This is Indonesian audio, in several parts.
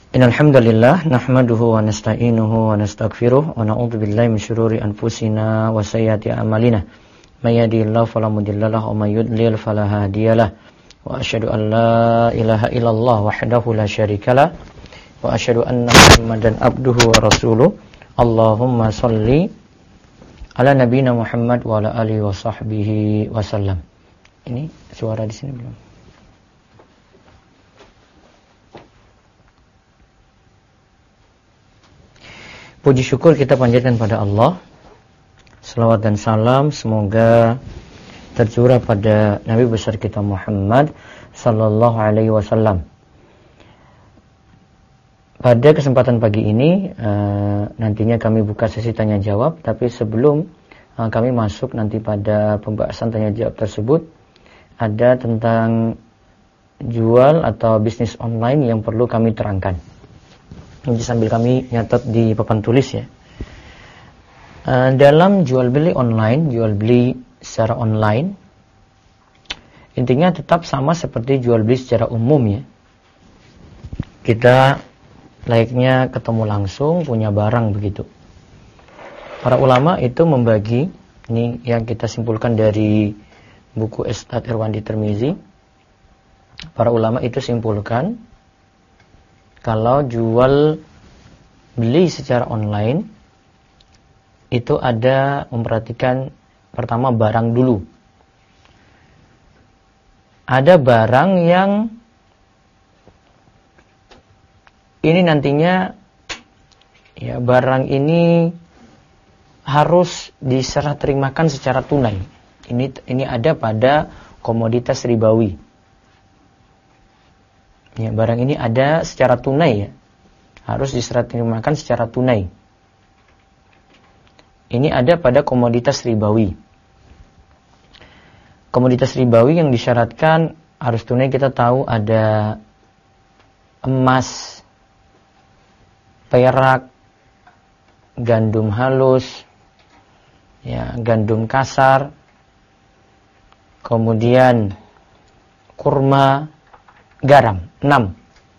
Innal hamdalillah nahmaduhu wa nasta'inuhu wa nastaghfiruh wa na'udzu billahi min syururi anfusina wa sayyiati a'malina. May yahdihillahu fala mudilla lahu wa may yudlil fala hadiyalah. Wa asyhadu an la ilaha illallah wahdahu la syarikalah wa asyhadu anna Muhammadan abduhu wa rasuluh. Allahumma shalli ala nabiyina Muhammad wa ala alihi wa sahbihi wasallam. Ini suara di sini belum? Puji syukur kita panjatkan pada Allah. Salawat dan salam semoga tercurah pada Nabi besar kita Muhammad sallallahu alaihi wasallam. Pada kesempatan pagi ini nantinya kami buka sesi tanya jawab, tapi sebelum kami masuk nanti pada pembahasan tanya jawab tersebut, ada tentang jual atau bisnis online yang perlu kami terangkan. Ini sambil kami nyatat di papan tulis ya. Dalam jual beli online, jual beli secara online, intinya tetap sama seperti jual beli secara umum ya. Kita layaknya ketemu langsung, punya barang begitu. Para ulama itu membagi, ini yang kita simpulkan dari buku Ustadz Irwandi Tirmizi. Para ulama itu simpulkan, kalau jual beli secara online itu ada memperhatikan pertama barang dulu. Ada barang yang ini nantinya ya, barang ini harus diserah terimakan secara tunai. Ini ada pada komoditas ribawi. Ya, barang ini ada secara tunai ya. Harus diserah terimakan secara tunai. Ini ada pada komoditas ribawi. Komoditas ribawi yang disyaratkan harus tunai, kita tahu ada emas, perak, gandum halus, ya, gandum kasar, kemudian kurma, garam, 6.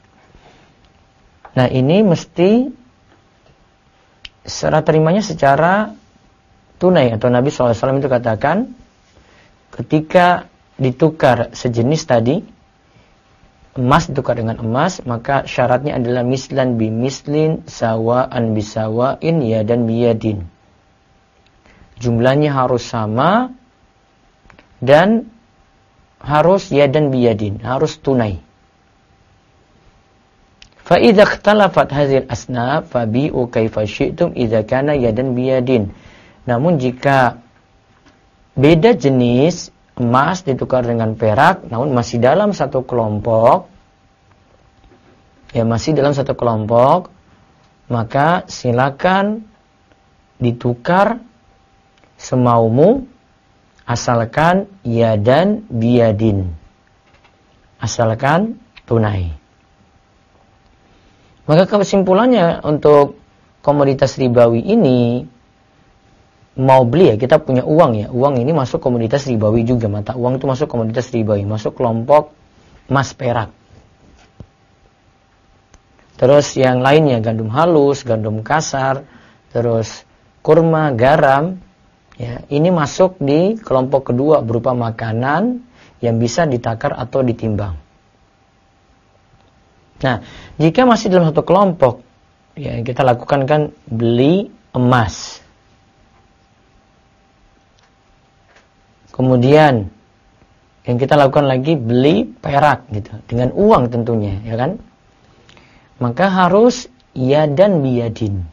Nah ini mesti serah terimanya secara tunai, atau Nabi SAW itu katakan ketika ditukar sejenis tadi, emas ditukar dengan emas, maka syaratnya adalah mislan bimislin, sawa'an bisawa'in, yadan biyadin. Jumlahnya harus sama dan harus yadan biyadin, harus tunai. Fa idza ikhtalafat hadhil asnaf fabi'u kaifa syi'tum idza kana yadan biyadin. Namun jika beda jenis, emas ditukar dengan perak namun masih dalam satu kelompok, ya masih dalam satu kelompok, maka silakan ditukar semaumu asalkan yadan biyadin, asalkan tunai. Maka kesimpulannya untuk komoditas ribawi ini, mau beli ya, kita punya uang ya, uang ini masuk komoditas ribawi juga, mata uang itu masuk komoditas ribawi, masuk kelompok emas perak. Terus yang lainnya gandum halus, gandum kasar, terus kurma, garam, ya, ini masuk di kelompok kedua berupa makanan yang bisa ditakar atau ditimbang. Nah, jika masih dalam satu kelompok, ya kita lakukan kan beli emas. Kemudian yang kita lakukan lagi beli perak gitu, dengan uang tentunya, ya kan? Maka harus yadan biyadin.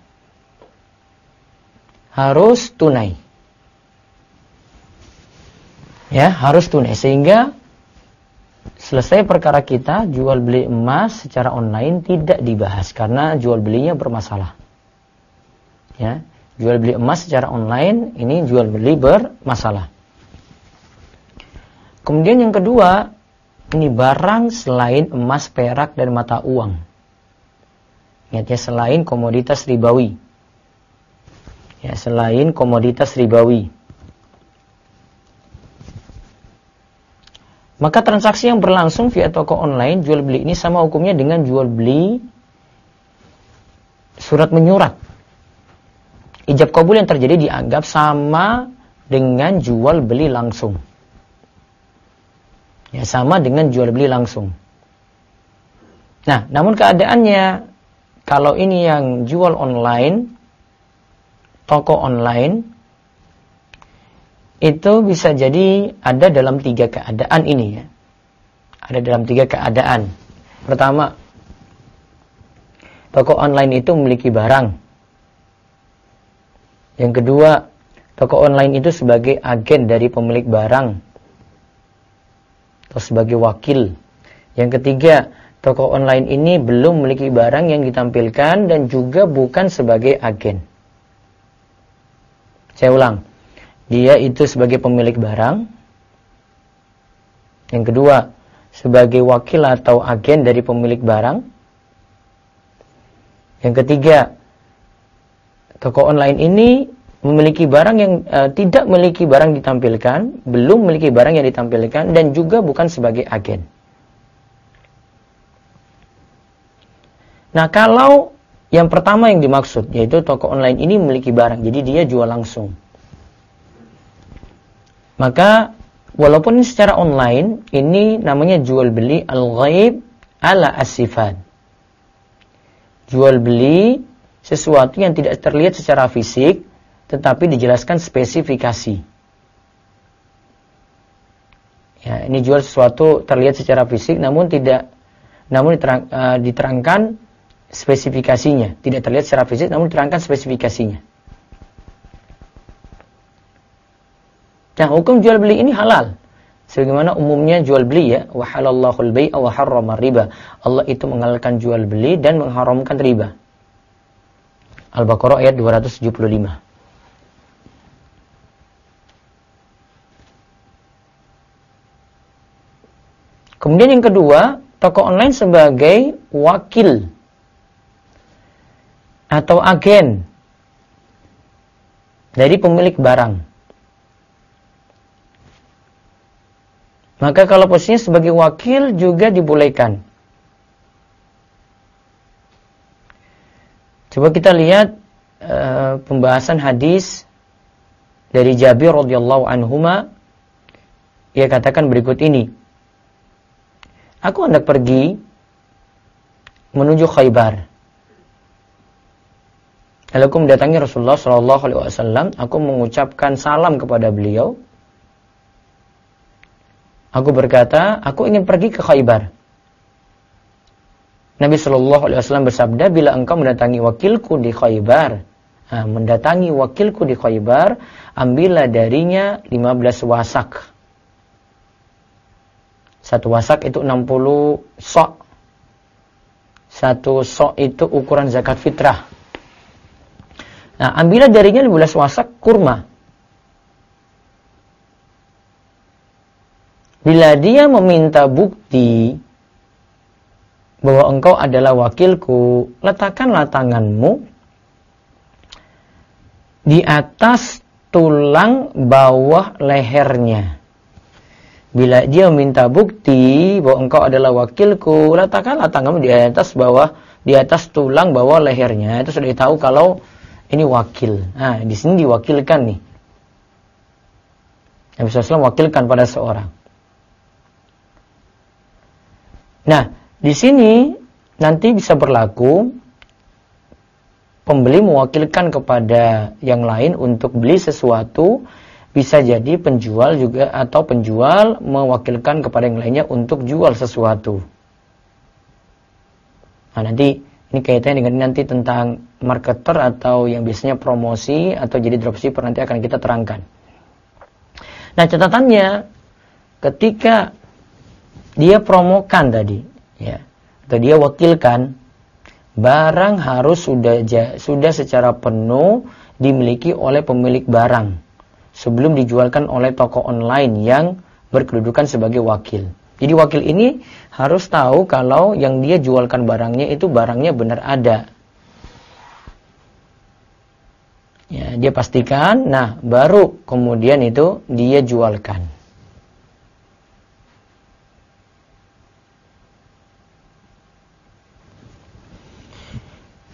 Harus tunai. Ya, harus tunai sehingga selesai perkara kita jual beli emas secara online tidak dibahas karena jual belinya bermasalah. Ya, jual beli emas secara online ini jual beli bermasalah. Kemudian yang kedua, ini barang selain emas, perak dan mata uang. Ingatnya selain komoditas ribawi. Ya, selain komoditas ribawi. Maka transaksi yang berlangsung via toko online jual beli ini sama hukumnya dengan jual beli surat menyurat. Ijab kabul yang terjadi dianggap sama dengan jual beli langsung. Ya, sama dengan jual beli langsung. Nah, namun keadaannya kalau ini yang jual online, toko online, itu bisa jadi ada dalam 3 keadaan ini ya. Ada dalam 3 keadaan. Pertama, toko online itu memiliki barang. Yang kedua, toko online itu sebagai agen dari pemilik barang atau sebagai wakil. Yang ketiga, toko online ini belum memiliki barang yang ditampilkan dan juga bukan sebagai agen. Saya ulang, dia itu sebagai pemilik barang. Yang kedua, sebagai wakil atau agen dari pemilik barang. Yang ketiga, toko online ini memiliki barang yang tidak memiliki barang ditampilkan, belum memiliki barang yang ditampilkan, dan juga bukan sebagai agen. Nah, kalau yang pertama yang dimaksud, yaitu toko online ini memiliki barang, jadi dia jual langsung. Maka, walaupun secara online, ini namanya jual beli al-ghaib ala as-sifat. Jual beli sesuatu yang tidak terlihat secara fisik, tetapi dijelaskan spesifikasi. Ya, ini jual sesuatu terlihat secara fisik, namun diterangkan spesifikasinya. Tidak terlihat secara fisik, namun diterangkan spesifikasinya. Nah, hukum jual beli ini halal. Sebagaimana umumnya jual beli ya, wa halallahu al-bai'a wa harrama riba. Allah itu menghalalkan jual beli dan mengharamkan riba. Al-Baqarah ayat 275. Kemudian yang kedua, toko online sebagai wakil atau agen dari pemilik barang. Maka kalau posisinya sebagai wakil juga dibolehkan. Coba kita lihat pembahasan hadis dari Jabir radhiyallahu anhuma. Ia katakan berikut ini. Aku hendak pergi menuju Khaybar. Lalu aku mendatangi Rasulullah sallallahu alaihi wasallam, aku mengucapkan salam kepada beliau. Aku berkata, aku ingin pergi ke Khaybar. Nabi sallallahu alaihi wasallam bersabda, bila engkau mendatangi wakilku di Khaybar, ambillah darinya 15 wasak. Satu wasak itu 60 sok. Satu sok itu ukuran zakat fitrah. Nah, ambillah darinya 15 wasak kurma. Bila dia meminta bukti bahwa engkau adalah wakilku, letakkanlah tanganmu di atas tulang bawah lehernya. Bila dia meminta bukti bahwa engkau adalah wakilku, letakkanlah tanganmu di atas tulang bawah lehernya. Itu sudah tahu kalau ini wakil. Nah, di sini diwakilkan nih. Nabi SAW wakilkan pada seorang. Nah, di sini nanti bisa berlaku pembeli mewakilkan kepada yang lain untuk beli sesuatu. Bisa jadi penjual juga atau penjual mewakilkan kepada yang lainnya untuk jual sesuatu. Nah, nanti ini kaitannya dengan nanti tentang marketer atau yang biasanya promosi atau jadi dropshipper, nanti akan kita terangkan. Nah, catatannya ketika dia promokan tadi, ya, atau dia wakilkan, barang harus sudah secara penuh dimiliki oleh pemilik barang sebelum dijualkan oleh toko online yang berkedudukan sebagai wakil. Jadi wakil ini harus tahu kalau yang dia jualkan barangnya itu barangnya benar ada. Ya, dia pastikan, nah baru kemudian itu dia jualkan.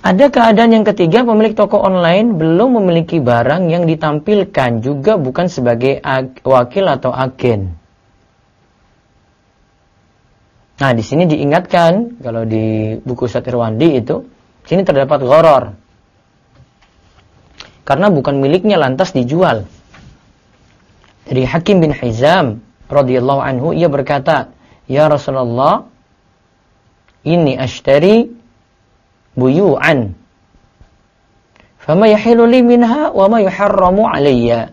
Ada keadaan yang ketiga, pemilik toko online belum memiliki barang yang ditampilkan, juga bukan sebagai wakil atau agen. Nah, di sini diingatkan, kalau di buku Ustadz Irwandi itu, sini terdapat gharar. Karena bukan miliknya lantas dijual. Dari Hakim bin Hizam radhiyallahu anhu, ia berkata, "Ya Rasulullah, inni ashtari buyu'an. Fama yahilu li minha wa ma yuharramu alayya."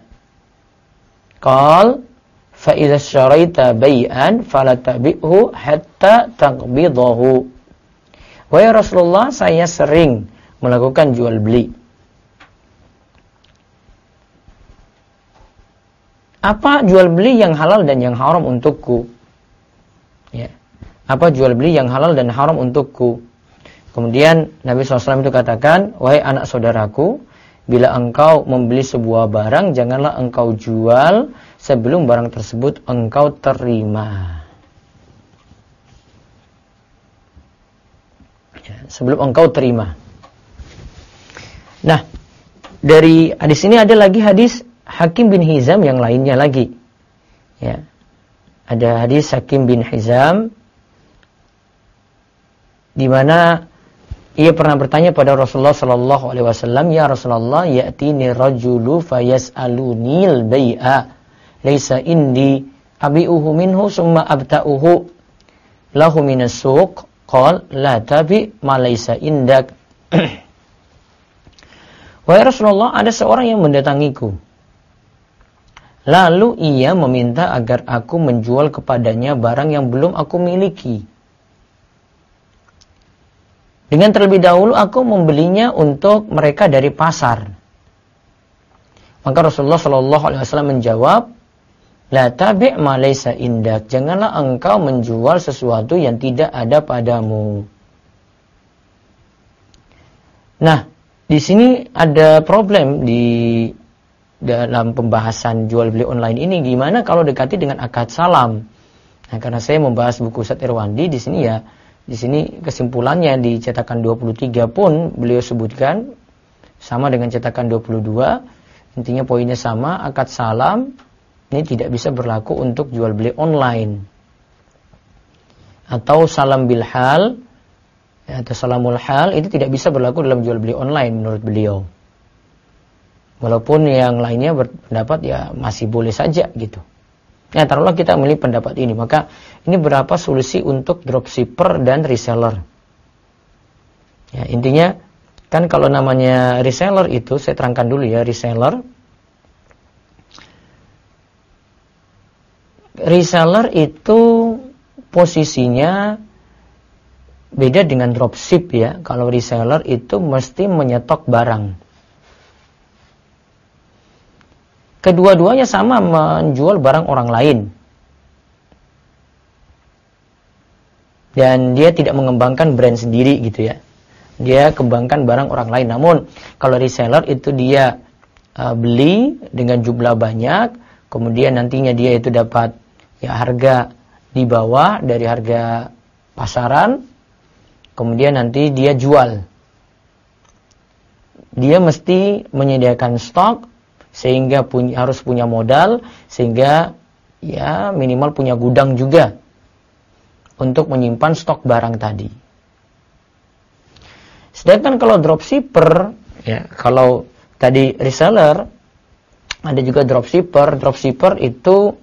Qal, "Fa idza syaraita bai'an fala tabi'hu hatta taqbidahu." Wahai Rasulullah, saya sering melakukan jual beli. Apa jual beli yang halal dan yang haram untukku? Ya. Apa jual beli yang halal dan haram untukku? Kemudian Nabi SAW itu katakan, "Wahai anak saudaraku, bila engkau membeli sebuah barang, janganlah engkau jual sebelum barang tersebut engkau terima." Ya, sebelum engkau terima. Nah, dari hadis ini ada lagi hadis Hakim bin Hizam yang lainnya lagi. Ya. Ada hadis Hakim bin Hizam di mana ia pernah bertanya pada Rasulullah sallallahu alaihi wasallam, "Ya Rasulullah, ya'tini rajulu fayas'alunil bai'a, laisa indi abi'uhu minhu summa abta'uhu lahu minas suq." Qala, "La tabi' ma laisa indak." Wahai Rasulullah, ada seorang yang mendatangiku. Lalu ia meminta agar aku menjual kepadanya barang yang belum aku miliki. Dengan terlebih dahulu aku membelinya untuk mereka dari pasar. Maka Rasulullah SAW menjawab, "La tabi' ma laysa indak." Janganlah engkau menjual sesuatu yang tidak ada padamu. Nah, di sini ada problem di dalam pembahasan jual beli online ini, gimana kalau dekati dengan akad salam. Nah, karena saya membahas buku Ustadz Irwandi di sini ya, di sini kesimpulannya di cetakan 23 pun beliau sebutkan sama dengan cetakan 22, intinya poinnya sama, akad salam ini tidak bisa berlaku untuk jual beli online. Atau salam bil hal atau salamul hal itu tidak bisa berlaku dalam jual beli online menurut beliau. Walaupun yang lainnya berpendapat ya masih boleh saja gitu. Ya, taruhlah kita memilih pendapat ini, maka ini berapa solusi untuk dropshipper dan reseller. Ya, intinya kan kalau namanya reseller itu, saya terangkan dulu ya, reseller. Reseller itu posisinya beda dengan dropship ya. Kalau reseller itu mesti menyetok barang. Kedua-duanya sama menjual barang orang lain. Dan dia tidak mengembangkan brand sendiri gitu ya. Dia kembangkan barang orang lain. Namun kalau reseller itu dia beli dengan jumlah banyak, kemudian nantinya dia itu dapat ya harga di bawah dari harga pasaran, kemudian nanti dia jual. Dia mesti menyediakan stok, sehingga harus punya modal, sehingga ya minimal punya gudang juga untuk menyimpan stok barang tadi. Sedangkan kalau dropshipper, ya kalau tadi reseller, ada juga dropshipper. Dropshipper itu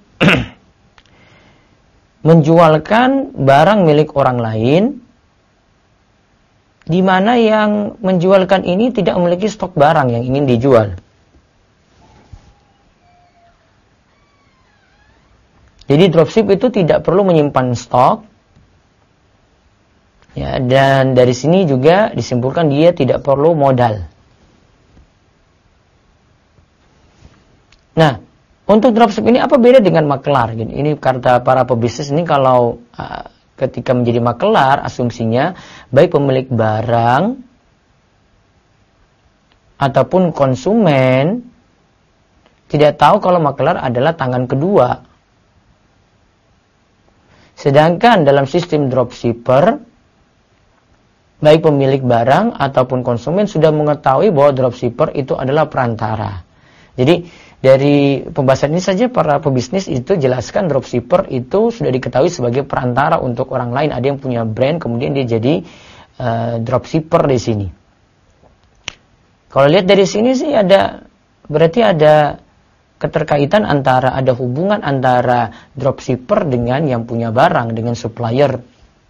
menjualkan barang milik orang lain, di mana yang menjualkan ini tidak memiliki stok barang yang ingin dijual. Jadi dropship itu tidak perlu menyimpan stok. Ya, dan dari sini juga disimpulkan dia tidak perlu modal. Nah, untuk dropship ini apa beda dengan makelar? Ini kata para pebisnis ini, kalau ketika menjadi makelar, asumsinya baik pemilik barang ataupun konsumen tidak tahu kalau makelar adalah tangan kedua. Sedangkan dalam sistem dropshipper, baik pemilik barang ataupun konsumen sudah mengetahui bahwa dropshipper itu adalah perantara. Jadi dari pembahasan ini saja para pebisnis itu jelaskan dropshipper itu sudah diketahui sebagai perantara untuk orang lain. Ada yang punya brand kemudian dia jadi dropshipper di sini. Kalau lihat dari sini sih berarti ada keterkaitan ada hubungan antara dropshipper dengan yang punya barang, dengan supplier.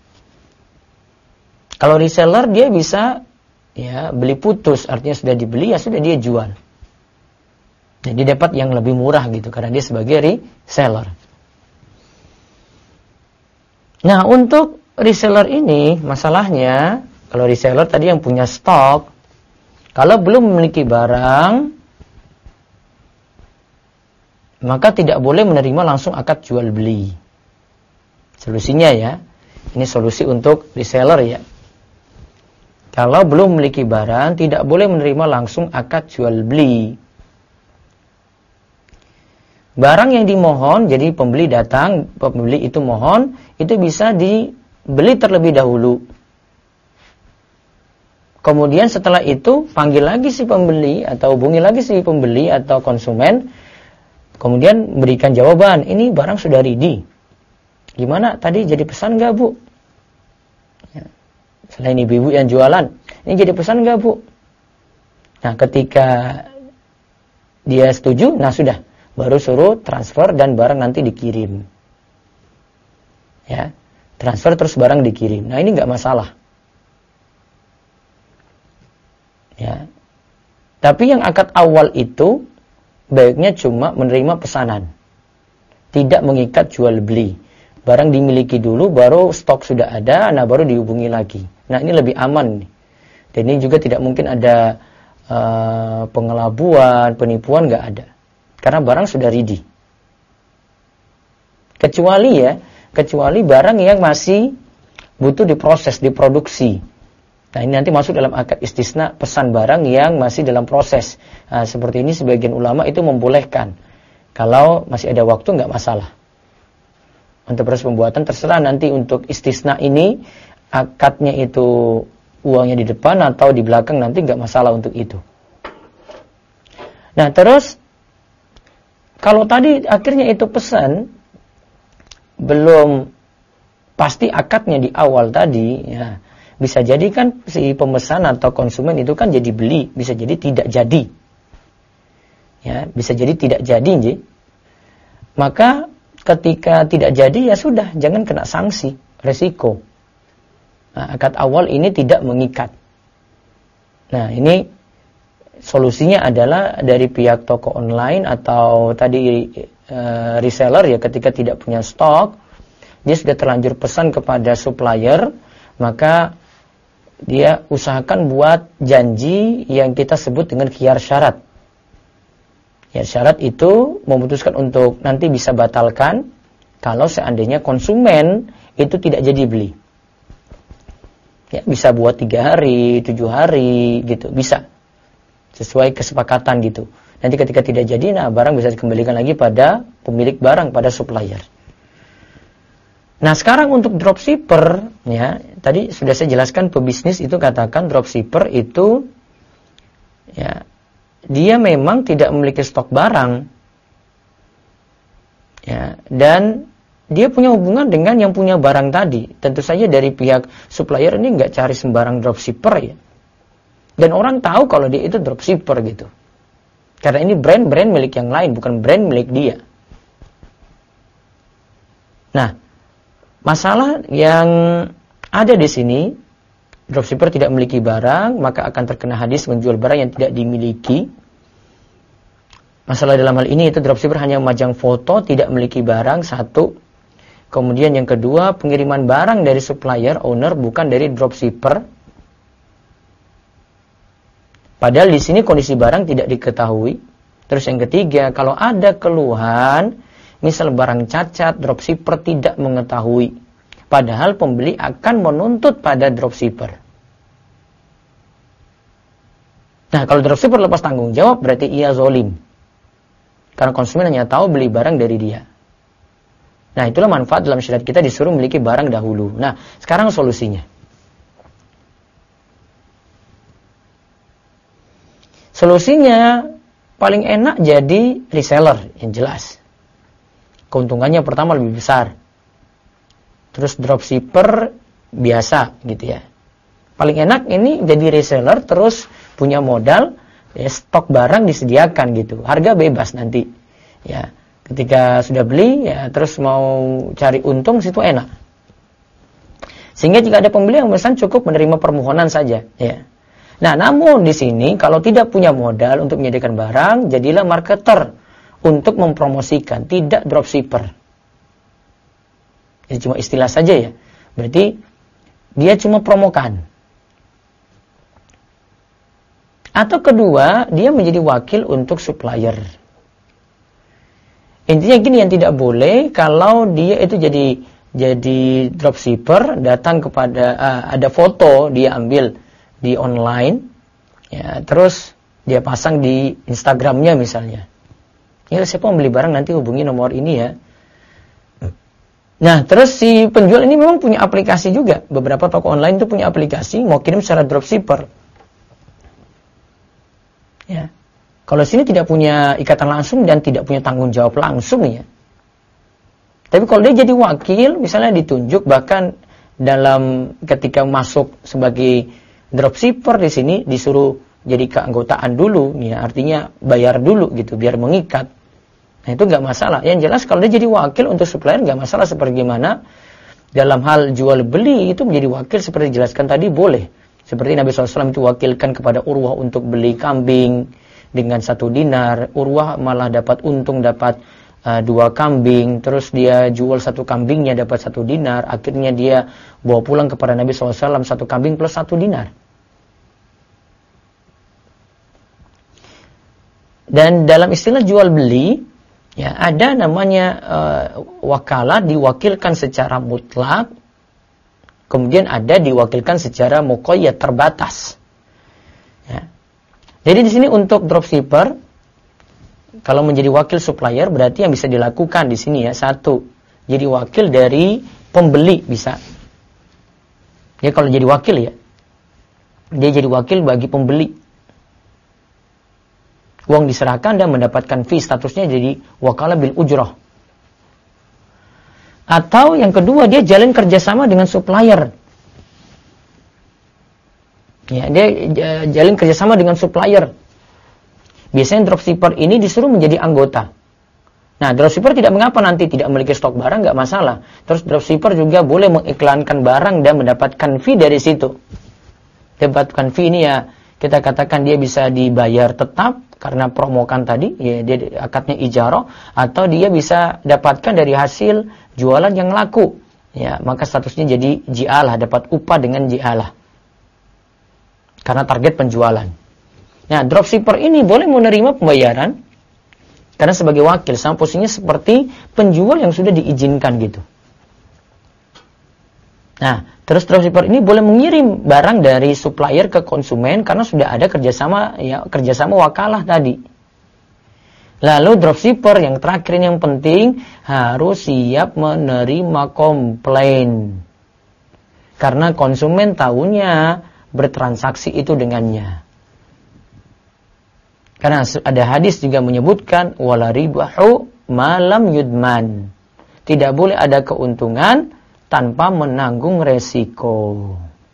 Kalau reseller dia bisa beli putus, artinya sudah dibeli ya sudah dia jual. Jadi dapat yang lebih murah gitu karena dia sebagai reseller. Nah, untuk reseller ini masalahnya kalau reseller tadi yang punya stok, kalau belum memiliki barang maka tidak boleh menerima langsung akad jual beli. Solusinya ini solusi untuk reseller ya. Kalau belum memiliki barang tidak boleh menerima langsung akad jual beli. Barang yang dimohon, jadi pembeli datang, pembeli itu mohon, itu bisa dibeli terlebih dahulu. Kemudian setelah itu panggil lagi si pembeli atau hubungi lagi si pembeli atau konsumen, kemudian berikan jawaban, ini barang sudah ready. Gimana tadi jadi pesan nggak Bu? Selain ibu-ibu yang jualan, ini jadi pesan nggak Bu? Nah, ketika dia setuju, nah sudah, baru suruh transfer dan barang nanti dikirim. Ya, transfer terus barang dikirim. Nah, ini nggak masalah. Ya, tapi yang akad awal itu baiknya cuma menerima pesanan, tidak mengikat jual beli. Barang dimiliki dulu, baru stok sudah ada, nah baru dihubungi lagi. Nah, ini lebih aman nih. Dan ini juga tidak mungkin ada pengelabuan, penipuan, nggak ada. Karena barang sudah ready. Kecuali barang yang masih butuh diproses, diproduksi. Nah, ini nanti masuk dalam akad istisna pesan barang yang masih dalam proses. Nah, seperti ini sebagian ulama itu membolehkan. Kalau masih ada waktu nggak masalah. Untuk proses pembuatan terserah nanti untuk istisna ini akadnya itu uangnya di depan atau di belakang nanti nggak masalah untuk itu. Nah, terus kalau tadi akhirnya itu pesan belum pasti akadnya di awal tadi, ya bisa jadi kan si pemesan atau konsumen itu kan jadi beli, bisa jadi tidak jadi. Ya, bisa jadi tidak jadi, maka ketika tidak jadi ya sudah, jangan kena sanksi, resiko. Nah, akad awal ini tidak mengikat. Nah, ini solusinya adalah dari pihak toko online atau tadi reseller ya, ketika tidak punya stok, dia sudah terlanjur pesan kepada supplier, maka dia usahakan buat janji yang kita sebut dengan khiyar syarat. Ya, syarat itu memutuskan untuk nanti bisa batalkan kalau seandainya konsumen itu tidak jadi beli. Ya, bisa buat 3 hari, 7 hari gitu, bisa. Sesuai kesepakatan gitu. Nanti ketika tidak jadi, nah barang bisa dikembalikan lagi pada pemilik barang, pada supplier. Nah, sekarang untuk dropshipper, ya, tadi sudah saya jelaskan pebisnis itu katakan dropshipper itu ya dia memang tidak memiliki stok barang. Ya, dan dia punya hubungan dengan yang punya barang tadi. Tentu saja dari pihak supplier ini nggak cari sembarang dropshipper ya. Dan orang tahu kalau dia itu dropshipper gitu. Karena ini brand milik yang lain, bukan brand milik dia. Nah, masalah yang ada di sini, dropshipper tidak memiliki barang, maka akan terkena hadis menjual barang yang tidak dimiliki. Masalah dalam hal ini itu dropshipper hanya memajang foto, tidak memiliki barang, satu. Kemudian yang kedua, pengiriman barang dari supplier, owner, bukan dari dropshipper. Padahal di sini kondisi barang tidak diketahui. Terus yang ketiga, kalau ada keluhan, misal barang cacat, dropshipper tidak mengetahui. Padahal pembeli akan menuntut pada dropshipper. Nah, kalau dropshipper lepas tanggung jawab, berarti ia zolim. Karena konsumen hanya tahu beli barang dari dia. Nah, itulah manfaat dalam syariat kita disuruh memiliki barang dahulu. Nah, sekarang solusinya. Solusinya paling enak jadi reseller yang jelas. Keuntungannya pertama lebih besar. Terus dropshipper biasa gitu ya. Paling enak ini jadi reseller terus punya modal, ya, stok barang disediakan gitu. Harga bebas nanti. Ya, ketika sudah beli ya terus mau cari untung situ enak. Sehingga jika ada pembeli yang memesan cukup menerima permohonan saja, ya. Nah, namun di sini kalau tidak punya modal untuk menyediakan barang, jadilah marketer untuk mempromosikan, tidak dropshipper. Ini cuma istilah saja ya. Berarti dia cuma promokan. Atau kedua, dia menjadi wakil untuk supplier. Intinya gini, yang tidak boleh kalau dia itu jadi dropshipper, datang kepada ada foto dia ambil di online, ya, terus dia pasang di Instagramnya misalnya. Ya, siapa mau beli barang nanti hubungi nomor ini ya. Nah, terus si penjual ini memang punya aplikasi juga. Beberapa toko online itu punya aplikasi, mau kirim secara dropshipper. Ya. Kalau sini tidak punya ikatan langsung dan tidak punya tanggung jawab langsung ya. Tapi kalau dia jadi wakil, misalnya ditunjuk bahkan dalam ketika masuk sebagai dropshipper di sini disuruh jadi keanggotaan dulu, ya artinya bayar dulu gitu biar mengikat. Nah itu nggak masalah. Yang jelas kalau dia jadi wakil untuk supplier nggak masalah, seperti gimana dalam hal jual beli itu menjadi wakil seperti dijelaskan tadi boleh. Seperti Nabi SAW itu wakilkan kepada Urwah untuk beli kambing dengan 1 dinar. Urwah malah dapat untung, dapat 2 kambing. Terus dia jual 1 kambingnya dapat 1 dinar. Akhirnya dia bawa pulang kepada Nabi SAW 1 kambing plus 1 dinar. Dan dalam istilah jual beli, ya ada namanya wakalah diwakilkan secara mutlak, kemudian ada diwakilkan secara muqayyad, terbatas. Ya. Jadi di sini untuk dropshipper, kalau menjadi wakil supplier berarti yang bisa dilakukan di sini ya, 1, jadi wakil dari pembeli bisa. Ya kalau jadi wakil ya, dia jadi wakil bagi pembeli. Uang diserahkan dan mendapatkan fee, statusnya jadi wakalah bil ujrah. Atau yang kedua, dia jalin kerjasama dengan supplier. Ya, dia jalin kerjasama dengan supplier. Biasanya dropshipper ini disuruh menjadi anggota. Nah, dropshipper tidak mengapa nanti tidak memiliki stok barang, nggak masalah. Terus dropshipper juga boleh mengiklankan barang dan mendapatkan fee dari situ. Dapatkan fee ini ya, kita katakan dia bisa dibayar tetap karena promokan tadi, ya dia akadnya ijarah, atau dia bisa dapatkan dari hasil jualan yang laku. Ya, maka statusnya jadi ji'alah, dapat upah dengan ji'alah. Karena target penjualan. Nah, dropshipper ini boleh menerima pembayaran karena sebagai wakil, sama posisinya seperti penjual yang sudah diizinkan gitu. Nah, terus dropshipper ini boleh mengirim barang dari supplier ke konsumen karena sudah ada kerjasama, ya kerjasama wakalah tadi. Lalu dropshipper yang terakhir yang penting harus siap menerima komplain karena konsumen tahunya bertransaksi itu dengannya. Karena ada hadis juga menyebutkan wala ribahu malam yudman. Tidak boleh ada keuntungan tanpa menanggung resiko.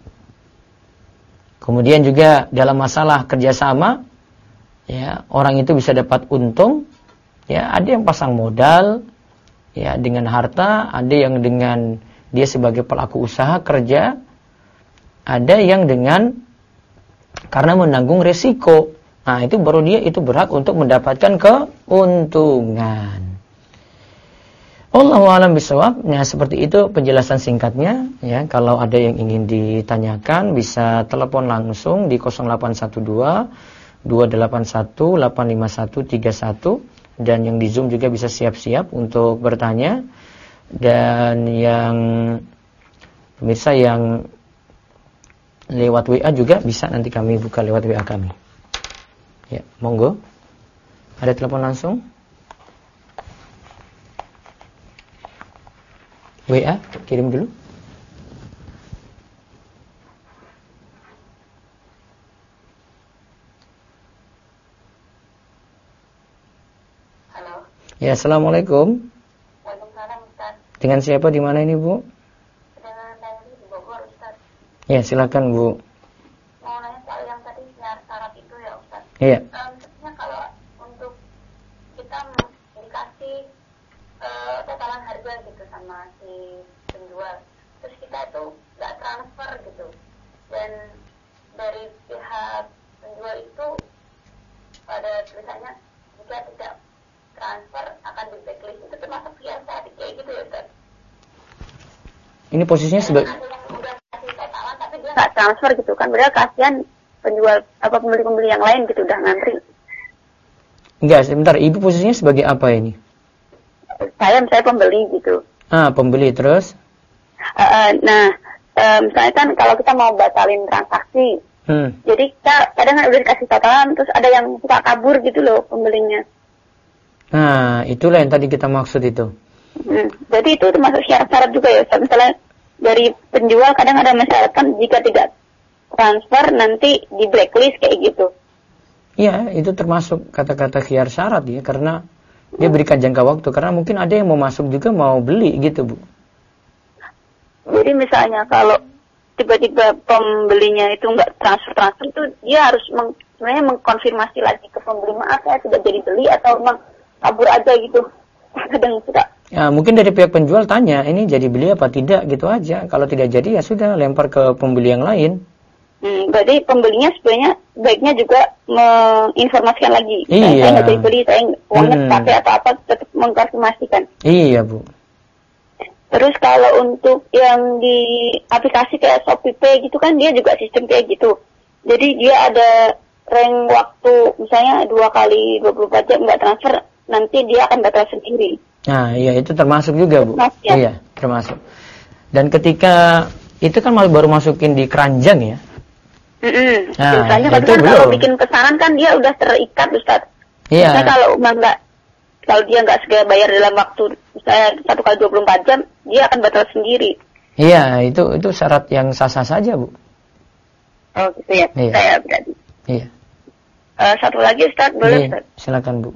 Kemudian juga dalam masalah kerjasama, ya orang itu bisa dapat untung. Ya ada yang pasang modal, ya dengan harta, ada yang dengan dia sebagai pelaku usaha kerja, ada yang dengan karena menanggung resiko. Nah itu baru dia itu berhak untuk mendapatkan keuntungan. Allahu a'lam bishawab. Nah, seperti itu penjelasan singkatnya ya. Kalau ada yang ingin ditanyakan bisa telepon langsung di 0812 281 85131 dan yang di Zoom juga bisa siap-siap untuk bertanya. Dan yang pemirsa yang lewat WA juga bisa nanti kami buka lewat WA kami. Ya, monggo. Ada telepon langsung? WA, kirim dulu. Ya, Assalamualaikum. Waalaikumsalam, Ustaz. Dengan siapa di mana ini, Bu? Dengan Naili di Bogor, Ustaz. Ya, silakan, Bu. Mau nanya soal yang tadi syarat itu ya, Ustaz. Iya. Sebenarnya kalau untuk kita dikasih totalan harga gitu sama si penjual, terus kita itu nggak transfer gitu, dan dari pihak penjual itu pada tulisannya jika tidak transfer akan di blacklist, itu termasuk biasa kayak gitu ya, Ustaz? Ini posisinya sebagai Ada yang udah kasih totalan tapi dia nggak transfer gitu kan, padahal kasihan penjual apa pembeli-pembeli yang lain gitu udah ngantri. Enggak, sebentar. Ibu posisinya sebagai apa ini? Saya pembeli gitu. Pembeli terus? Misalnya kan kalau kita mau batalin transaksi, jadi kita kadang udah dikasih totalan, terus ada yang suka kabur gitu loh pembelinya. Nah, itulah yang tadi kita maksud itu. Jadi itu termasuk syarat-syarat juga ya. Misalnya dari penjual kadang ada mensyaratkan jika tidak transfer nanti di blacklist kayak gitu. Iya, itu termasuk kata-kata khiyar syarat ya, karena dia berikan jangka waktu, karena mungkin ada yang mau masuk juga mau beli gitu, Bu. Jadi misalnya kalau tiba-tiba pembelinya itu nggak transfer itu dia harus sebenarnya mengkonfirmasi lagi ke pembeli, maaf saya tidak jadi beli atau memang kabur aja gitu. Kadang suka. Ya, mungkin dari pihak penjual tanya, ini jadi beli apa tidak gitu aja. Kalau tidak jadi ya sudah, lempar ke pembeli yang lain. Berarti pembelinya sebenarnya baiknya juga menginformasikan lagi. Iya. Saya nggak jadi beli, saya uangnya pakai apa-apa, tetap mengkonfirmasikan. Iya, Bu. Terus kalau untuk yang di aplikasi kayak Shopee Pay gitu kan dia juga sistem kayak gitu. Jadi dia ada rank waktu, misalnya 2 kali 24 jam nggak transfer, nanti dia akan batal sendiri. Nah, iya itu termasuk juga, Bu. Ya? Iya, termasuk. Dan ketika itu kan baru masukin di keranjang ya. Nah, misalnya kan kalau bikin pesanan kan dia udah terikat, Ustaz. Iya. Misalnya kalau dia nggak segera bayar dalam waktu misalnya 1 kali 24 jam, dia akan batal sendiri. Iya, itu syarat yang sah-sah saja, Bu. Oh, gitu ya. Iya. Saya berarti. Iya. Satu lagi, Ustaz, boleh, Ustaz? Silakan, Bu.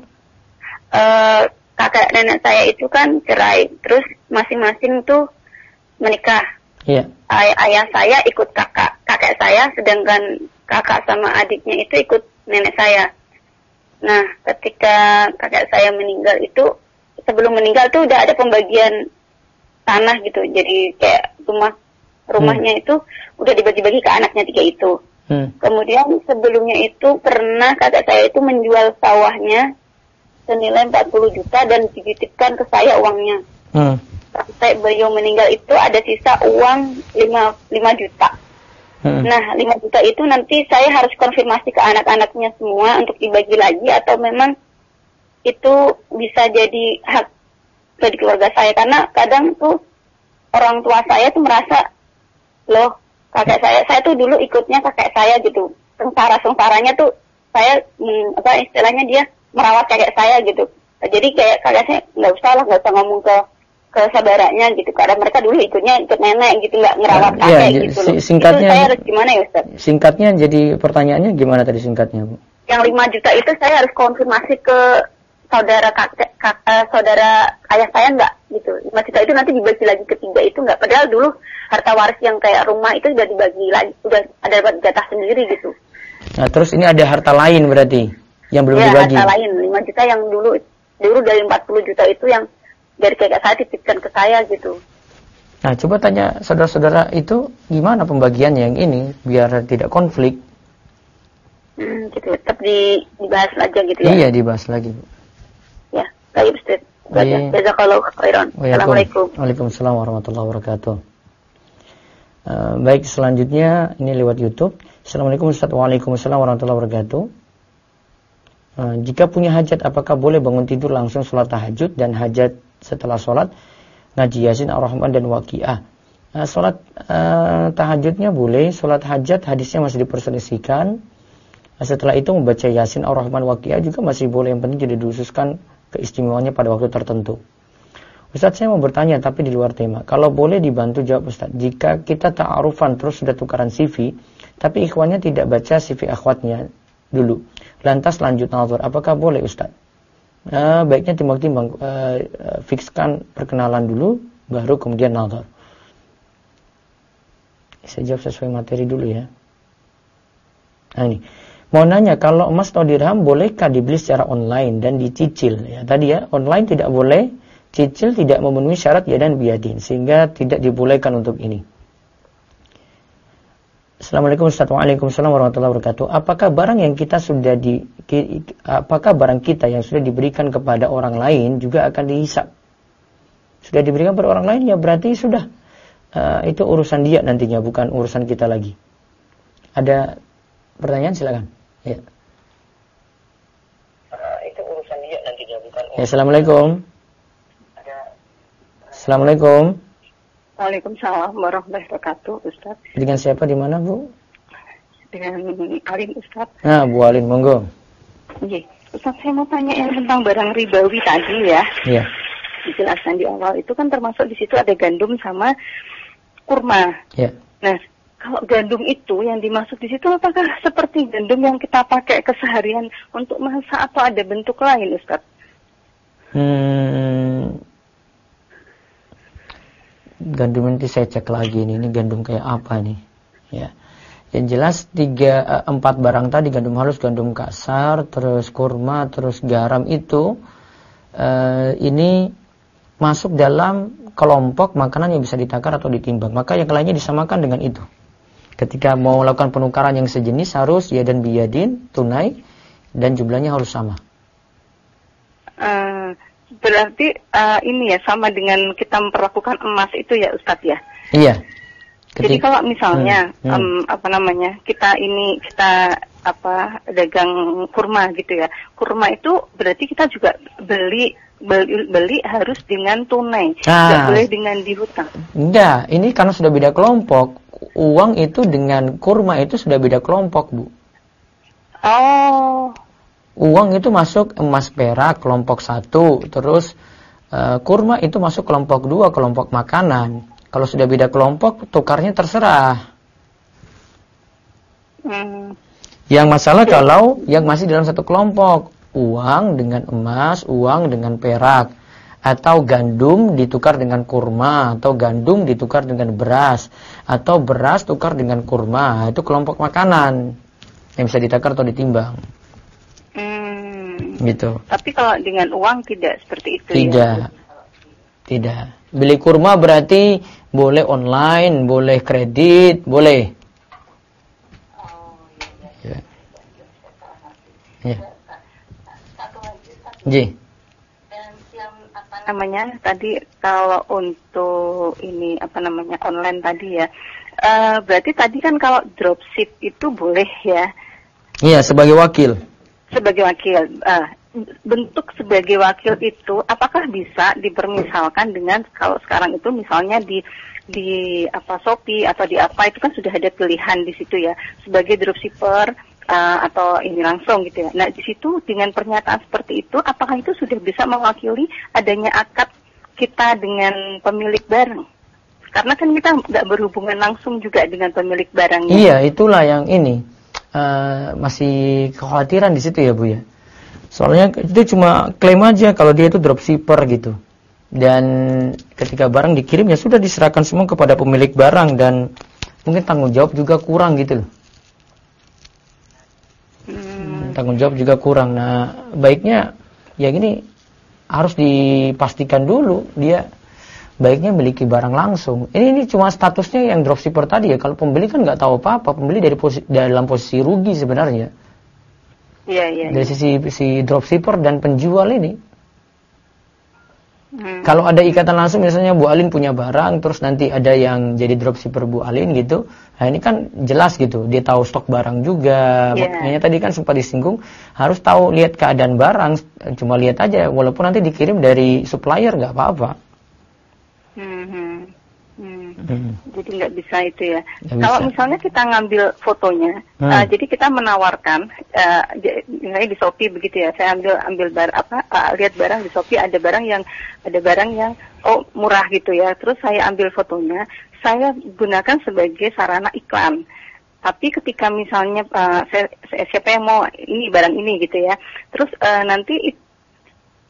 Kakak nenek saya itu kan cerai, terus masing-masing tuh menikah. Iya. Ayah saya ikut kakek saya, sedangkan kakak sama adiknya itu ikut nenek saya. Nah, ketika kakek saya meninggal itu, sebelum meninggal tuh udah ada pembagian tanah gitu. Jadi kayak rumahnya itu udah dibagi-bagi ke anaknya 3 itu. Kemudian sebelumnya itu pernah kakek saya itu menjual sawahnya senilai 40 juta dan dititipkan ke saya uangnya. Sampai beliau meninggal itu ada sisa uang 5 juta. Nah, 5 juta itu nanti saya harus konfirmasi ke anak-anaknya semua untuk dibagi lagi atau memang itu bisa jadi hak dari keluarga saya, karena kadang tuh orang tua saya tuh merasa, loh kakek saya tuh dulu ikutnya kakek saya gitu, sengsaranya tuh saya istilahnya dia merawat kakek saya gitu. Jadi kayak kakek saya nggak usah ngomong ke saudaranya gitu, karena mereka dulu ikut nenek gitu, nggak ngerawat kakek gitu loh. Singkatnya, itu saya harus gimana ya, Ustaz? Singkatnya jadi pertanyaannya gimana tadi singkatnya, Bu? Yang 5 juta itu saya harus konfirmasi ke saudara ayah saya nggak gitu. 5 juta itu nanti dibagi lagi ke 3 itu nggak, padahal dulu harta waris yang kayak rumah itu sudah dibagi lagi, udah ada jatah sendiri gitu. Nah, terus ini ada harta lain berarti yang belum dibagi. Harta lain 5 juta yang dulu dari 40 juta itu yang dari kakek saya titipkan ke saya gitu. Nah, coba tanya saudara-saudara itu gimana pembagiannya yang ini biar tidak konflik. Gitu, tetap dibahas aja gitu ya. Iya, dibahas lagi, Bu. Ya, baik, Ustaz. Jazakallahu khairan. Assalamualaikum. Waalaikumsalam warahmatullahi wabarakatuh. Baik, selanjutnya ini lewat YouTube. Assalamualaikum Ustaz. Waalaikumsalam warahmatullahi wabarakatuh. Jika punya hajat, apakah boleh bangun tidur langsung sholat tahajud dan hajat setelah sholat ngaji Yasin, Ar-Rahman dan Waqiah? Sholat tahajudnya boleh, sholat hajat hadisnya masih diperselisihkan. Setelah itu membaca Yasin, Ar-Rahman, Waqiah juga masih boleh, yang penting tidak dihususkan keistimewaannya pada waktu tertentu. Ustaz, saya mau bertanya tapi di luar tema. Kalau boleh dibantu jawab, Ustaz. Jika kita ta'arufan terus sudah tukaran CV, tapi ikhwannya tidak baca CV akhwatnya dulu, lantas lanjut nazar, apakah boleh, Ustaz? baiknya timbang-timbang, fikskan perkenalan dulu, baru kemudian nazar. Saya jawab sesuai materi dulu ya. Nah ini, mau nanya, kalau emas atau dirham bolehkah dibeli secara online dan dicicil? Ya, tadi ya, online tidak boleh, cicil tidak memenuhi syarat yadan biyadin, sehingga tidak dibolehkan untuk ini. Assalamualaikum Ustaz. Waalaikumsalam warahmatullahi wabarakatuh. Apakah barang kita yang sudah diberikan kepada orang lain juga akan dihisab? Sudah diberikan kepada orang lain, ya berarti sudah. Itu urusan dia nantinya, bukan urusan kita lagi. Ada pertanyaan, silakan. Ya. Itu urusan dia nantinya, bukan. Ya, assalamualaikum. Assalamualaikum. Waalaikumsalam warahmatullahi wabarakatuh, Ustaz. Dengan siapa, di mana, Bu? Dengan Alin, Ustaz. Nah, Bu Alin, monggo. Iya, Ustaz, saya mau tanya yang tentang barang ribawi tadi ya. Iya. Dijelaskan di awal itu kan termasuk di situ ada gandum sama kurma. Iya. Nah, kalau gandum itu yang dimaksud di situ apakah seperti gandum yang kita pakai keseharian untuk masak atau ada bentuk lain, Ustaz? Gandum nanti saya cek lagi ini gandum kayak apa nih, ya. Yang jelas 4 barang tadi, gandum halus, gandum kasar, terus kurma, terus garam itu ini masuk dalam kelompok makanan yang bisa ditakar atau ditimbang. Maka yang lainnya disamakan dengan itu. Ketika mau melakukan penukaran yang sejenis harus yadan biyadin, tunai, dan jumlahnya harus sama. Berarti ini ya sama dengan kita memperlakukan emas itu ya, Ustadz ya? Iya. Jadi kalau misalnya kita dagang kurma gitu ya, kurma itu berarti kita juga beli harus dengan tunai, nggak boleh dengan dihutang. Enggak, ini karena sudah beda kelompok. Uang itu dengan kurma itu sudah beda kelompok, Bu. Oh. Uang itu masuk emas perak kelompok 1, terus kurma itu masuk kelompok 2, kelompok makanan. Kalau sudah beda kelompok, tukarnya terserah. Yang masalah kalau yang masih dalam satu kelompok, uang dengan emas, uang dengan perak, atau gandum ditukar dengan kurma, atau gandum ditukar dengan beras, atau beras tukar dengan kurma, itu kelompok makanan yang bisa ditakar atau ditimbang. Gitu. Tapi kalau dengan uang tidak seperti itu. Tidak. Beli kurma berarti boleh online, boleh kredit, boleh. Ya. Ji. Tadi kalau untuk ini online tadi ya. Berarti tadi kan kalau dropship itu boleh ya. Iya, sebagai wakil. Sebagai wakil, bentuk sebagai wakil itu apakah bisa dipermisalkan dengan kalau sekarang itu misalnya di Shopee atau di apa itu kan sudah ada pilihan di situ ya sebagai dropshipper atau ini langsung gitu ya. Nah di situ dengan pernyataan seperti itu apakah itu sudah bisa mewakili adanya akad kita dengan pemilik barang? Karena kan kita nggak berhubungan langsung juga dengan pemilik barangnya. Iya, itulah yang ini. Masih kekhawatiran di situ ya, Bu ya. Soalnya itu cuma klaim aja kalau dia itu dropshipper gitu. Dan ketika barang dikirim ya sudah diserahkan semua kepada pemilik barang dan mungkin tanggung jawab juga kurang gitu loh. Tanggung jawab juga kurang. Nah, baiknya ya gini, harus dipastikan dulu dia baiknya memiliki barang langsung. Ini cuma statusnya yang dropshipper tadi ya. Kalau pembeli kan nggak tahu apa-apa. Pembeli dalam posisi rugi sebenarnya. Iya. Dari sisi dropshipper dan penjual ini. Kalau ada ikatan langsung, misalnya Bu Alin punya barang, terus nanti ada yang jadi dropshipper Bu Alin gitu. Nah ini kan jelas gitu. Dia tahu stok barang juga. Makanya tadi kan sempat disinggung, harus tahu lihat keadaan barang. Cuma lihat aja, walaupun nanti dikirim dari supplier nggak apa-apa. Jadi nggak bisa itu ya. Kalau misalnya kita ngambil fotonya, jadi kita menawarkan, misalnya di Shopee begitu ya. Saya lihat barang di Shopee ada barang yang murah gitu ya. Terus saya ambil fotonya, saya gunakan sebagai sarana iklan. Tapi ketika misalnya siapa yang mau ini barang ini gitu ya, terus nanti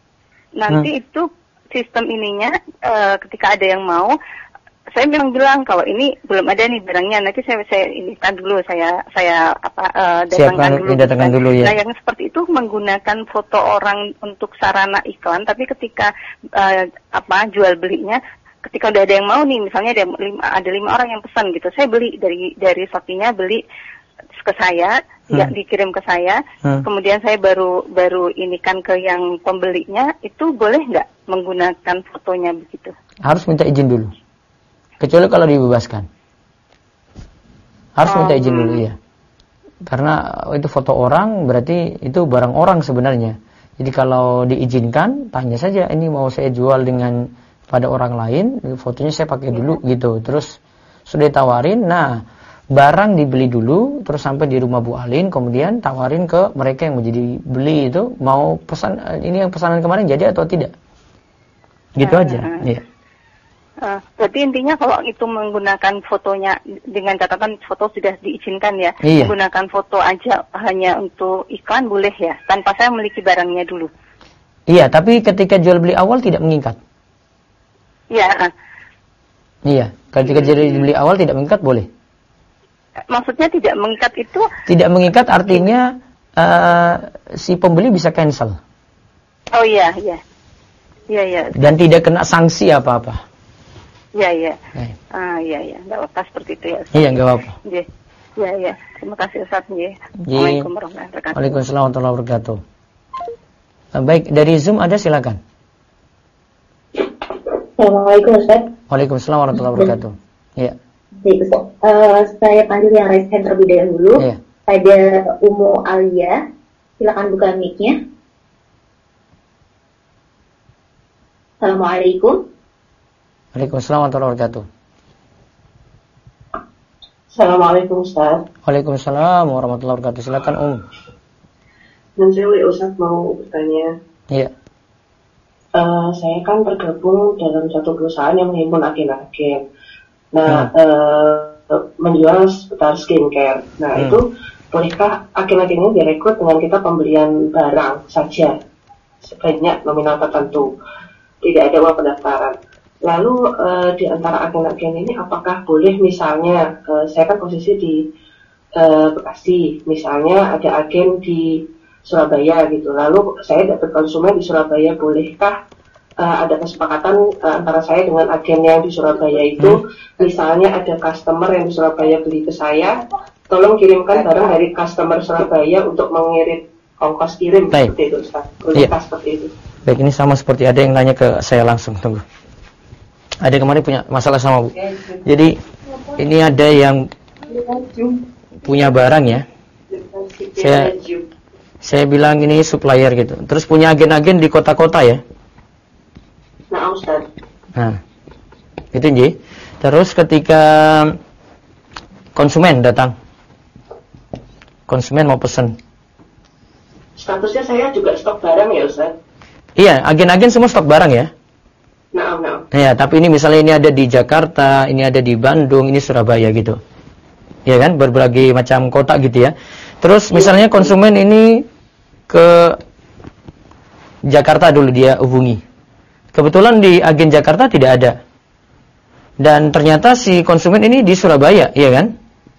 Nanti itu sistem ininya ketika ada yang mau, saya memang bilang kalau ini belum ada nih barangnya, nanti saya inikan dulu, saya datangkan dulu ya. Nah, yang seperti itu menggunakan foto orang untuk sarana iklan, tapi ketika jual belinya, ketika udah ada yang mau nih, misalnya ada 5 orang yang pesan gitu, saya beli dari Shopee-nya, beli ke saya, dikirim ke saya, kemudian saya baru inikan ke yang pembelinya, itu boleh nggak menggunakan fotonya begitu? Harus minta izin dulu. Kecuali kalau dibebaskan. Harus minta izin dulu ya. Karena itu foto orang, berarti itu barang orang sebenarnya. Jadi kalau diizinkan, tanya saja, ini mau saya jual dengan pada orang lain, fotonya saya pakai dulu gitu. Terus sudah ditawarin, nah barang dibeli dulu, terus sampai di rumah Bu Alin, kemudian tawarin ke mereka yang mau jadi beli itu, mau pesan, ini yang pesanan kemarin jadi atau tidak. Gitu aja. Iya. Berarti intinya kalau itu menggunakan fotonya dengan catatan foto sudah diizinkan ya, menggunakan foto aja hanya untuk iklan boleh ya, tanpa saya memiliki barangnya dulu. Iya, tapi ketika jual beli awal tidak mengikat. Iya. Iya, ketika jual beli awal tidak mengikat boleh. Maksudnya tidak mengikat itu? Tidak mengikat artinya si pembeli bisa cancel. Oh iya. Dan tidak kena sanksi apa-apa. Iya. Iya. Nggak apa-apa seperti itu ya. Iya, nggak apa-apa. Iya. Terima kasih Ustaz. Assalamualaikum warahmatullahi wabarakatuh. Waalaikumsalam warahmatullahi wabarakatuh. Baik, dari Zoom ada, silakan. Assalamualaikum Ustaz. Waalaikumsalam warahmatullahi wabarakatuh. Iya. Saya panggil yang raise hand terlebih dahulu. Iya. Ada Umu Alia. Silakan buka mic-nya. Assalamualaikum. Waalaikumsalam warahmatullahi wabarakatuh. Assalamualaikum Ustaz. Waalaikumsalam warahmatullahi wabarakatuh. Silakan Dan saya Ustaz mau bertanya. Iya. Saya kan tergabung dalam satu perusahaan yang menghimpun agen-agen. Nah, menjual seputar skincare. Nah, itu bolehkah agen-agennya direkrut dengan kita pembelian barang saja sebanyak nominal tertentu, tidak ada uang pendaftaran? Lalu di antara agen-agen ini apakah boleh misalnya saya kan posisi di Bekasi, misalnya ada agen di Surabaya gitu, lalu saya dapat konsumen di Surabaya, bolehkah ada kesepakatan antara saya dengan agen yang di Surabaya itu, misalnya ada customer yang di Surabaya beli ke saya, tolong kirimkan barang dari customer Surabaya untuk mengirim ongkos kirim. Baik. Seperti itu Ustaz. Bolehkah seperti itu? Baik, ini sama seperti ada yang nanya ke saya langsung, tunggu. Ada kemarin punya masalah sama Bu. Jadi ini ada yang punya barang ya. Saya bilang ini supplier gitu. Terus punya agen-agen di kota-kota ya. Nah, Ustaz. Nah, itu Nji. Terus ketika konsumen datang, konsumen mau pesen. Statusnya saya juga stok barang ya Ustaz? Iya, agen-agen semua stok barang ya. Nah. Ya, tapi ini misalnya ini ada di Jakarta, ini ada di Bandung, ini Surabaya gitu. Ya kan, berbagai macam kota gitu ya. Terus misalnya konsumen ini ke Jakarta dulu dia hubungi. Kebetulan di agen Jakarta tidak ada. Dan ternyata si konsumen ini di Surabaya, iya kan?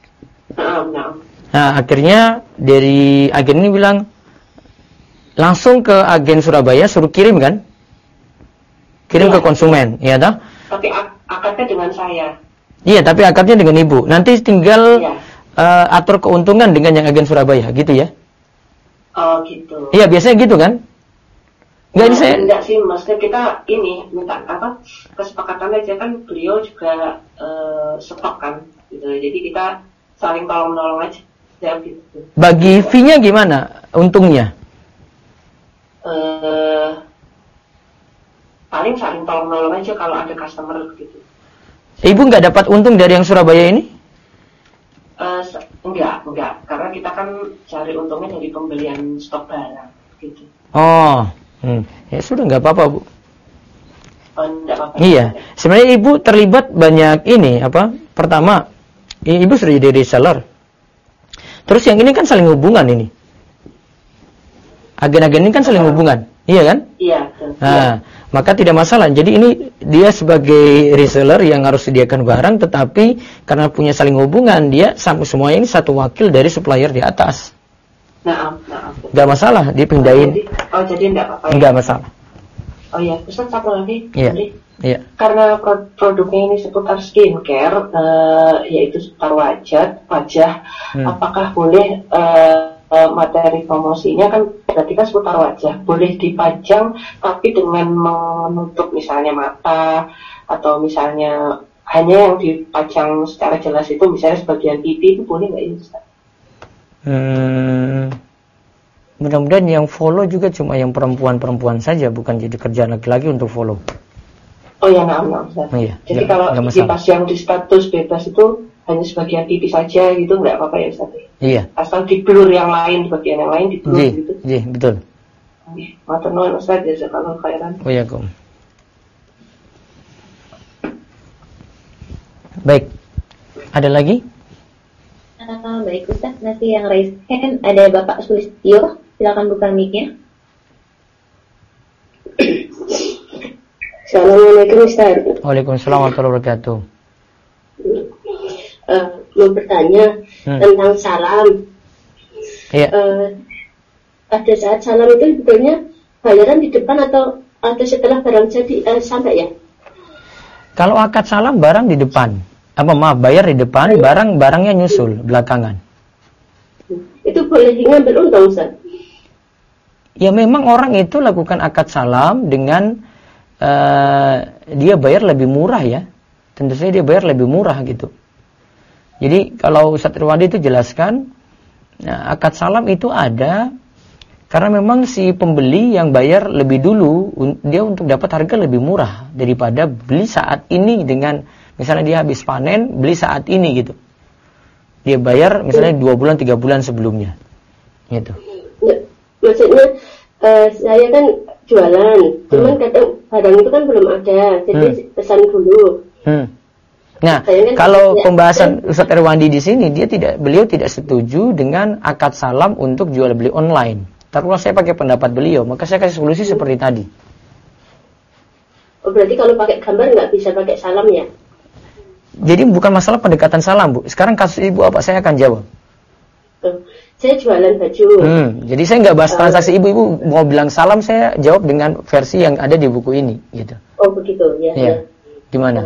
Nah, akhirnya dari agen ini bilang langsung ke agen Surabaya suruh kirim kan? Kirim ke konsumen, ya toh? Tapi akadnya dengan saya. Iya, tapi akadnya dengan Ibu. Nanti tinggal atur keuntungan dengan yang agen Surabaya, gitu ya? Oh, gitu. Iya, biasanya gitu kan? Enggak sih, maksudnya kita ini minta kesepakatan aja kan, beliau juga stok kan, gitu. Jadi kita saling tolong-menolong aja, gitu. Bagi fee-nya gimana? Untungnya? Paling saling tolong-menolong aja kalau ada customer gitu. Ibu nggak dapat untung dari yang Surabaya ini? Enggak, karena kita kan cari untungnya dari pembelian stok barang, gitu. Oh, ya sudah nggak apa-apa Bu. Enggak apa-apa. Iya, sebenarnya Ibu terlibat banyak ini apa? Pertama, Ibu sudah jadi reseller. Terus yang ini kan saling hubungan ini. Agen-agen ini kan saling hubungan. Iya kan? Iya. Nah, maka tidak masalah. Jadi ini dia sebagai reseller yang harus sediakan barang, tetapi karena punya saling hubungan, dia semuanya ini satu wakil dari supplier di atas. Nggak masalah, dia pindahin. Jadi nggak apa-apa. Nggak masalah. Oh iya, Ustaz satu lagi. Iya. Iya. Karena produknya ini seputar skincare, yaitu seputar wajah, apakah boleh materi promosinya kan berarti kan seputar wajah, boleh dipajang tapi dengan menutup misalnya mata atau misalnya hanya yang dipajang secara jelas itu misalnya sebagian pipi, itu boleh nggak ya Ustaz? Mudah-mudahan yang follow juga cuma yang perempuan-perempuan saja, bukan jadi kerjaan laki-laki untuk follow. Oh ya, nah Ustaz. Iya, jadi kalau dipasang di status bebas itu hanya sebagian pipi saja gitu, nggak apa-apa ya Ustaz? Iya. Asal di blur yang lain, bagian yang lain di blur gitu. Iya, betul. Matur nuwun Ustaz, jazakallahu khairan. Waalaikum. Baik. Ada lagi? Baik Ustaz, nanti yang raise hand ada Bapak Sulistyo, silakan buka mic-nya. Assalamualaikum Ustaz. Waalaikumsalam warahmatullahi wabarakatuh. Mau bertanya tentang salam. Iya. Pada saat salam itu sebetulnya bayaran di depan atau setelah barang jadi sampai ya? Kalau akad salam barang di depan. Bayar di depan, barangnya nyusul belakangan. Itu boleh ngambil untung Ustaz? Ya memang orang itu lakukan akad salam dengan dia bayar lebih murah ya. Tentu saja dia bayar lebih murah gitu. Jadi kalau Ustaz Irwandi itu jelaskan, akad salam itu ada karena memang si pembeli yang bayar lebih dulu, dia untuk dapat harga lebih murah daripada beli saat ini dengan misalnya dia habis panen, beli saat ini gitu. Dia bayar misalnya 2 bulan, 3 bulan sebelumnya. Gitu. Ya, maksudnya saya kan jualan, cuman kadang barang itu kan belum ada, jadi pesan dulu. Nah, kalau pembahasan Ustaz Irwandi di sini, beliau tidak setuju dengan akad salam untuk jual beli online. Taruhlah saya pakai pendapat beliau, maka saya kasih solusi seperti tadi. Oh, berarti kalau pakai gambar nggak bisa pakai salam ya? Jadi bukan masalah pendekatan salam, Bu. Sekarang kasus Ibu apa? Saya akan jawab. Saya jualan baju. Jadi saya nggak bahas transaksi Ibu mau bilang salam, saya jawab dengan versi yang ada di buku ini, gitu. Oh begitu, ya. Iya. Gimana?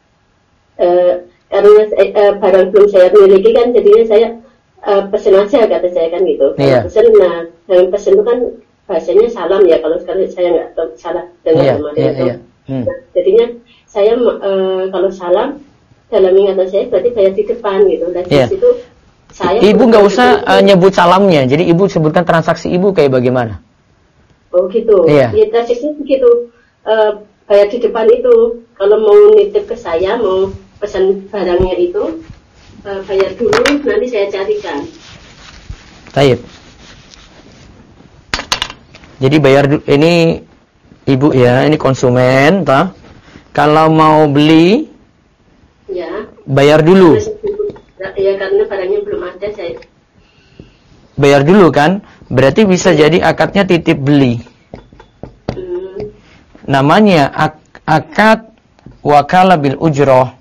Karena barang belum saya miliki kan, jadinya saya pesen aja kata saya kan gitu. Iya. Pesen, dalam pesen itu kan bahasanya salam ya. Kalau sekali saya nggak salah dengar kemarin itu. Nah, jadinya saya kalau salam dalam ingatan saya berarti bayar di depan gitu. Dan di situ saya Ibu nggak usah nyebut salamnya. Jadi Ibu sebutkan transaksi Ibu kayak bagaimana? Oh gitu. Iya. Ya, transaksinya begitu. Bayar di depan itu. Kalau mau nitip ke saya, mau pesan barangnya itu, bayar dulu, nanti saya carikan. Baik. Jadi bayar dulu, ini Ibu ya, ini konsumen, toh. Kalau mau beli, ya, bayar dulu. Ya, karena barangnya belum ada, saya bayar dulu kan, berarti bisa jadi akadnya titip beli. Namanya akad wakalah bil ujroh.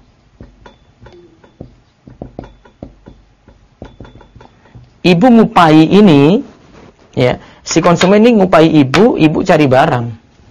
Ibu ngupai ini, ya, si konsumen ini ngupai ibu cari barang.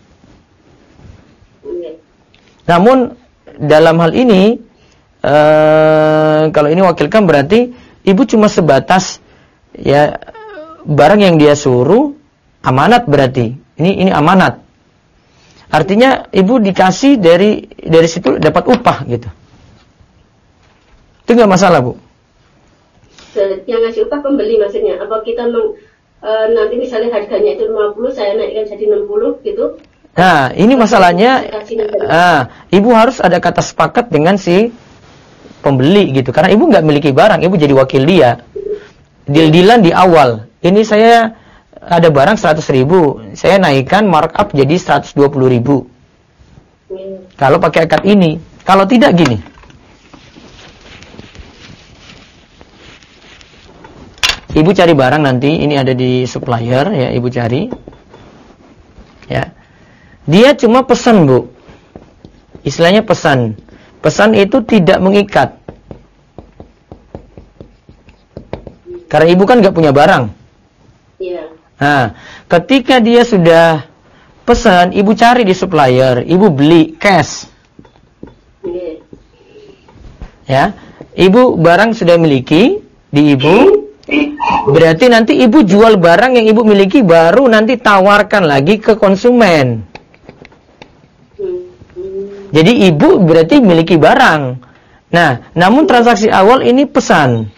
Namun dalam hal ini, kalau ini wakilkan berarti ibu cuma sebatas ya barang yang dia suruh, amanat berarti. Ini amanat. Artinya ibu dikasih dari situ dapat upah gitu. Itu nggak masalah, Bu. Yang ngasih upah pembeli maksudnya. Apa kita nanti misalnya harganya itu 50, saya naikkan jadi 60 gitu. Nah, ini masalahnya. Ibu harus ada kata sepakat dengan si pembeli gitu. Karena ibu nggak miliki barang, ibu jadi wakil dia. Deal-dealan di awal. Ini saya ada barang 100.000, saya naikkan markup jadi 120.000. Kalau pakai akad ini, kalau tidak gini. Ibu cari barang nanti, ini ada di supplier ya, ibu cari. Ya. Dia cuma pesan, Bu. Istilahnya pesan. Pesan itu tidak mengikat. Karena ibu kan nggak punya barang. Iya. Nah, ketika dia sudah pesan, ibu cari di supplier, ibu beli cash. Iya. Ya, ibu barang sudah miliki di ibu. Berarti nanti ibu jual barang yang ibu miliki, baru nanti tawarkan lagi ke konsumen. Jadi ibu berarti miliki barang. Nah, namun transaksi awal ini pesan.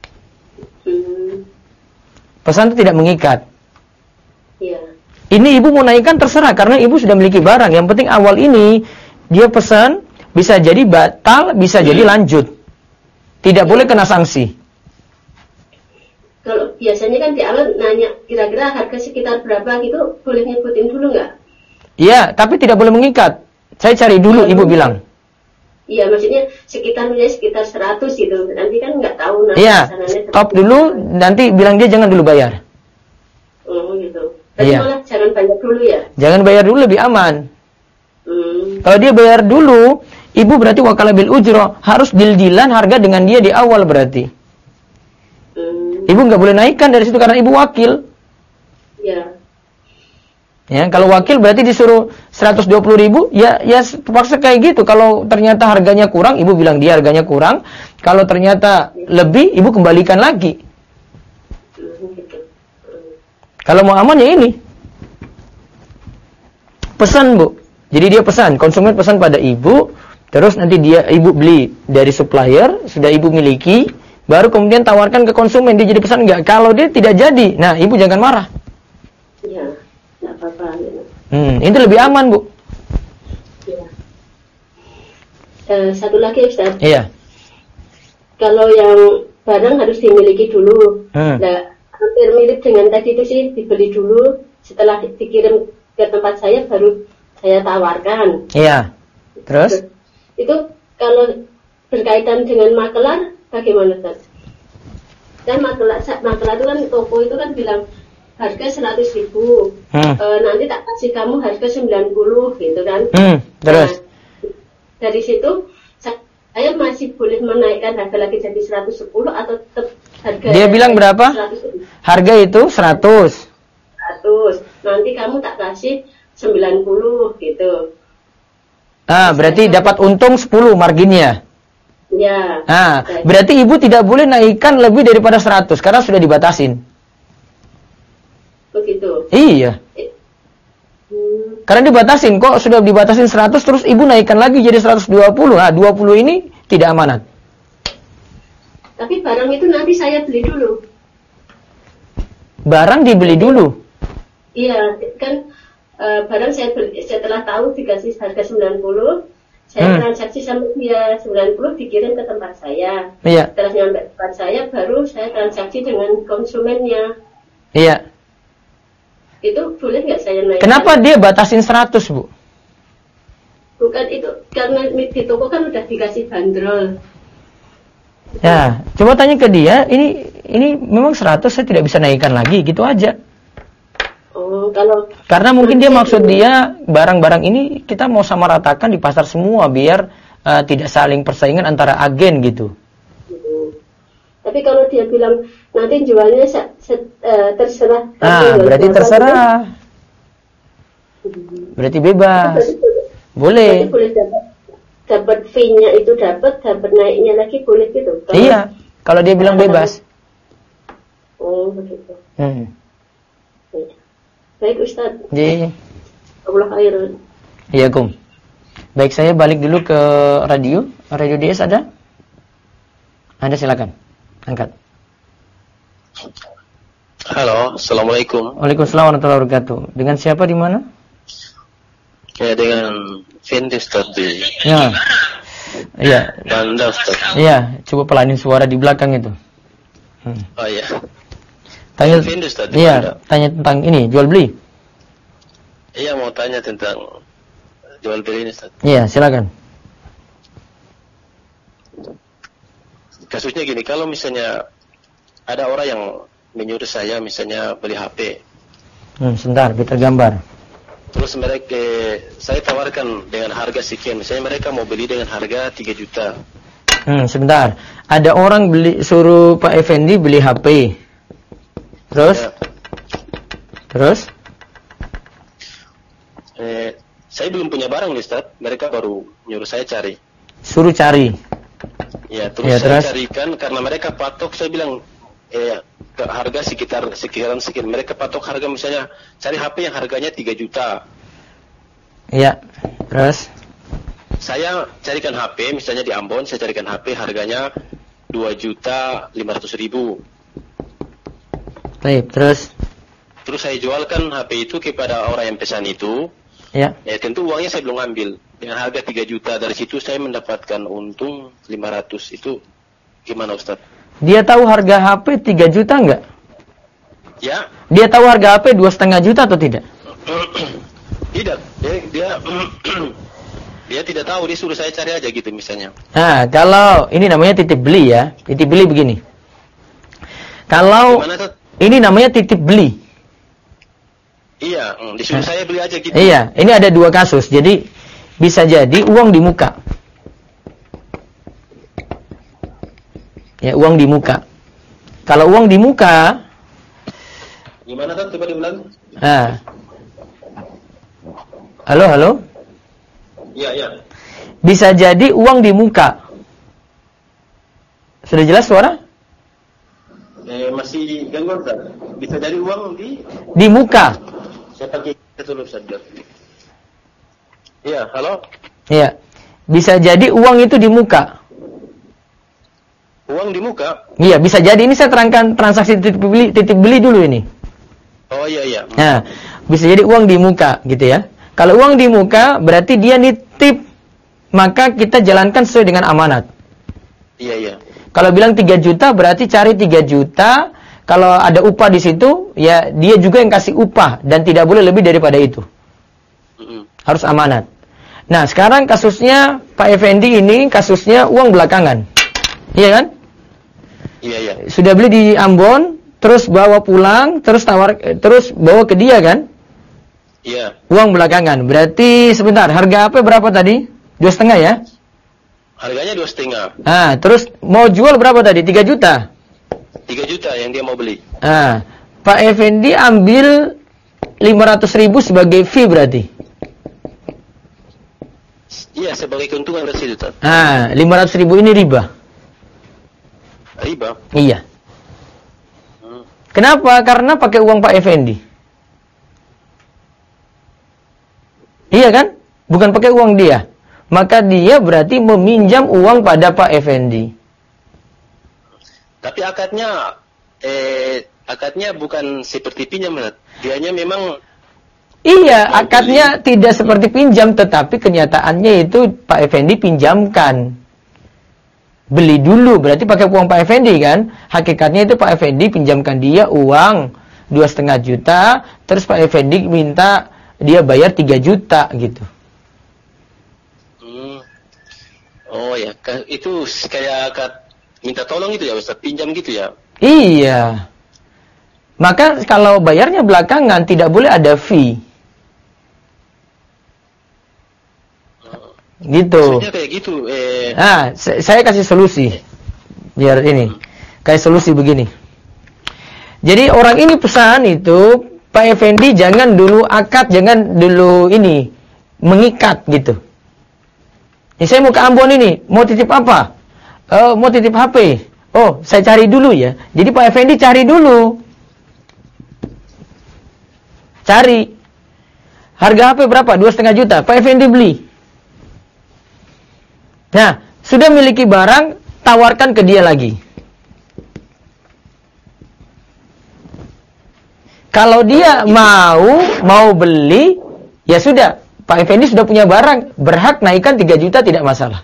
Pesan itu tidak mengikat. Iya. Ini ibu mau naikkan terserah, karena ibu sudah miliki barang. Yang penting awal ini dia pesan, bisa jadi batal, bisa jadi lanjut. Tidak boleh kena sanksi. Kalau biasanya kan di awal nanya kira-kira harga sekitar berapa gitu, boleh nyebutin dulu nggak? Iya, tapi tidak boleh mengikat. Saya cari dulu, ibu bilang. Iya, maksudnya sekitar 100 gitu. Nanti kan nggak tahu. Iya, stop dulu, nanti bilang dia jangan dulu bayar. Oh gitu. Tapi Iya. malah jangan bayar dulu ya? Jangan bayar dulu, lebih aman. Kalau dia bayar dulu, ibu berarti wakalah bil ujroh, harus deal-dealan harga dengan dia di awal berarti. Ibu nggak boleh naikkan dari situ karena ibu wakil. Iya. Ya, kalau wakil berarti disuruh 120.000, ya terpaksa kayak gitu. Kalau ternyata harganya kurang, ibu bilang dia harganya kurang. Kalau ternyata lebih, ibu kembalikan lagi. Kalau mau aman ya ini. Pesan, Bu. Jadi dia pesan, konsumen pesan pada ibu, terus nanti ibu beli dari supplier, sudah ibu miliki, baru kemudian tawarkan ke konsumen. Dia jadi pesan enggak. Kalau dia tidak jadi, nah ibu jangan marah. Iya, nggak apa-apa. Ya. Itu lebih aman, Bu. Iya. Satu lagi, Ustaz. Iya. Kalau yang barang harus dimiliki dulu. Nah, hampir mirip dengan tadi itu sih, dibeli dulu, setelah dikirim ke tempat saya baru saya tawarkan. Iya. Terus? Itu kalau berkaitan dengan makelar, bagaimana, Ustaz? Dan makelar itu kan, toko itu kan bilang harga 100.000. Nanti tak kasih kamu harga 90 gitu kan. Terus? Nah, dari situ saya masih boleh menaikkan harga lagi jadi 110 atau tetap harga. Dia bilang berapa? 100. Harga itu 100. 100. Nanti kamu tak kasih 90 gitu. Berarti dapat untung 10 marginnya. Ya. Berarti ibu tidak boleh naikkan lebih daripada 100 karena sudah dibatasin. Begitu. Iya. Karena dibatasin, kok sudah dibatasin 100 terus ibu naikkan lagi jadi 120. Nah, 20 ini tidak amanat. Tapi barang itu nanti saya beli dulu. Barang dibeli dulu. Iya, kan barang saya beli, setelah tahu dikasih harga 90, saya transaksi sama dia 90 dikirim ke tempat saya. Iya. Setelah nyampe tempat saya baru saya transaksi dengan konsumennya. Iya. Itu boleh nggak saya naikkan? Kenapa dia batasin 100, Bu? Bukan itu, karena di toko kan udah dikasih bandrol. Ya, coba tanya ke dia, ini memang 100 saya tidak bisa naikkan lagi, gitu aja. Oh, karena mungkin dia maksud dia barang-barang ini kita mau samaratakan di pasar semua biar tidak saling persaingan antara agen gitu. Tapi kalau dia bilang nanti jualnya terserah. Berarti terserah. Berarti bebas. Boleh. Berarti boleh dapat fee-nya itu dapat naiknya lagi boleh gitu. Iya, kalau dia bilang bebas. Oh, begitu. Baik, Ustaz. Iya. Allah khairan. Iya, Kum. Baik, saya balik dulu ke radio. Radio DS ada? Ada, silakan. Angkat. Halo, assalamualaikum. Waalaikumsalam warahmatullahi wabarakatuh. Dengan siapa di mana? Ya, dengan Fendi tadi. Ya. Iya. Anda Ustaz. Iya, coba pelanin suara di belakang itu. Oh iya. Tanya. Fendi Ustaz. Iya, tanya tentang ini, jual beli. Iya, mau tanya tentang jual beli ini, Ustaz. Iya, silakan. Kasusnya gini, kalau misalnya ada orang yang menyuruh saya misalnya beli HP. Sebentar, kita gambar. Terus mereka, saya tawarkan dengan harga sekian. Misalnya mereka mau beli dengan harga 3 juta. Sebentar. Ada orang suruh Pak Effendi beli HP. Terus? Ya. Terus? Saya belum punya barang, Ustaz. Mereka baru nyuruh saya cari. Suruh cari? Ya, terus saya carikan. Karena mereka patok, saya bilang, harga sekian. Mereka patok harga, misalnya cari HP yang harganya 3 juta. Iya. Terus saya carikan HP, misalnya di Ambon, saya carikan HP harganya 2.500.000. Baik, terus saya jualkan HP itu kepada orang yang pesan itu. Ya. Tentu uangnya saya belum ambil. Dengan harga 3 juta, dari situ saya mendapatkan untung 500. Itu gimana, Ustaz? Dia tahu harga HP 3 juta enggak? Ya. Dia tahu harga HP 2,5 juta atau tidak? Tidak. Dia tidak tahu, dia suruh saya cari aja gitu misalnya. Nah, kalau ini namanya titip beli ya. Titip beli begini. Kalau ini namanya titip beli. Iya, disuruh saya beli aja gitu. Iya, ini ada 2 kasus. Jadi bisa jadi uang di muka. Ya, uang di muka. Kalau uang di muka, gimana kan coba diulang? Halo? Iya. Bisa jadi uang di muka. Sudah jelas suara? Masih gangguan, Ustaz. Bisa jadi uang di muka. Saya pakai dulu, Ustaz. Iya, halo? Iya. Bisa jadi uang itu di muka. Uang di muka? Iya, bisa jadi. Ini saya terangkan transaksi titip beli dulu ini. Oh iya. Nah, bisa jadi uang di muka gitu ya. Kalau uang di muka berarti dia nitip, maka kita jalankan sesuai dengan amanat. Iya. Kalau bilang 3 juta berarti cari 3 juta. Kalau ada upah di situ, ya dia juga yang kasih upah dan tidak boleh lebih daripada itu. Harus amanat. Nah, sekarang kasusnya Pak Effendi ini kasusnya uang belakangan. Iya kan? Iya. Sudah beli di Ambon, terus bawa pulang, terus bawa ke dia kan? Iya. Uang belakangan. Berarti sebentar, harga apa berapa tadi? 2,5 ya? Harganya 2,5. Ah, terus mau jual berapa tadi? 3 juta? 3 juta yang dia mau beli. Ah, Pak Effendi ambil 500.000 sebagai fee berarti? Iya, sebagai keuntungan dari situ. 500.000 ini riba. Riba? Iya. Kenapa? Karena pakai uang Pak Effendi. Iya kan? Bukan pakai uang dia. Maka dia berarti meminjam uang pada Pak Effendi. Tapi akadnya bukan seperti pinjam, dianya memang. Iya, akadnya tidak seperti pinjam, tetapi kenyataannya itu Pak Effendi pinjamkan. Beli dulu, berarti pakai uang Pak Effendi kan? Hakikatnya itu Pak Effendi pinjamkan dia uang 2,5 juta, terus Pak Effendi minta dia bayar 3 juta gitu. Oh ya, itu kayak minta tolong gitu ya Ustaz, pinjam gitu ya? Iya. Maka kalau bayarnya belakangan tidak boleh ada fee. Gitu. Maksudnya kayak gitu. Saya kasih solusi. Biar ini. Kasih solusi begini. Jadi orang ini pesan itu, Pak Effendi jangan dulu akad, jangan dulu ini mengikat gitu. Ini saya mau ke Ambon ini, mau titip apa? Mau titip HP. Oh, saya cari dulu ya. Jadi Pak Effendi cari dulu. Cari. Harga HP berapa? 2,5 juta. Pak Effendi beli. Nah, sudah miliki barang, tawarkan ke dia lagi. Kalau dia mau beli, ya sudah, Pak Effendi sudah punya barang, berhak naikkan 3 juta tidak masalah.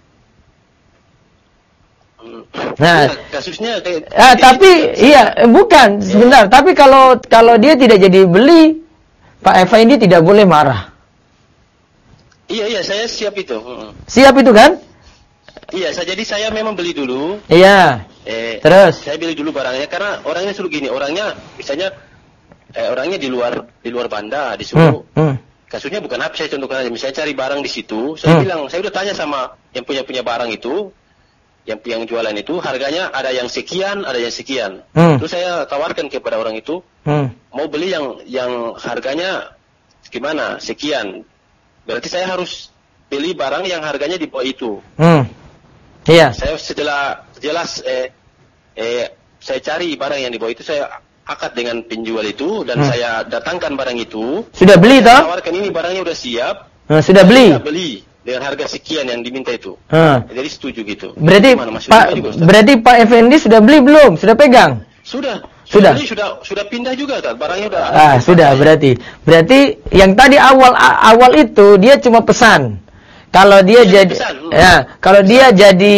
Nah, kasusnya kayak tapi bukan sebentar, tapi kalau dia tidak jadi beli, Pak Effendi tidak boleh marah. Iya, saya siap itu. Siap itu kan? Iya, jadi saya memang beli dulu. Iya. Terus? Saya beli dulu barangnya karena orangnya suruh gini, orangnya misalnya orangnya di luar Banda disuruh kasusnya bukan HP, saya contohkan aja. Misalnya cari barang di situ, saya bilang, saya udah tanya sama yang punya barang itu, yang jualan itu, harganya ada yang sekian, ada yang sekian. Terus saya tawarkan kepada orang itu, mau beli yang harganya gimana, sekian. Berarti saya harus beli barang yang harganya di bawah itu. Iya. Saya setelah jelas saya cari barang yang di bawah itu, saya akad dengan penjual itu dan saya datangkan barang itu. Sudah beli toh? Tawarkan ini barangnya udah siap. Sudah beli. Sudah beli dengan harga sekian yang diminta itu. Jadi setuju gitu. Berarti Pak Effendi sudah beli belum? Sudah pegang? Sudah beli, sudah pindah juga kan? Barangnya udah. Sudah berarti. Berarti yang tadi awal itu dia cuma pesan. Kalau dia jadi kalau dia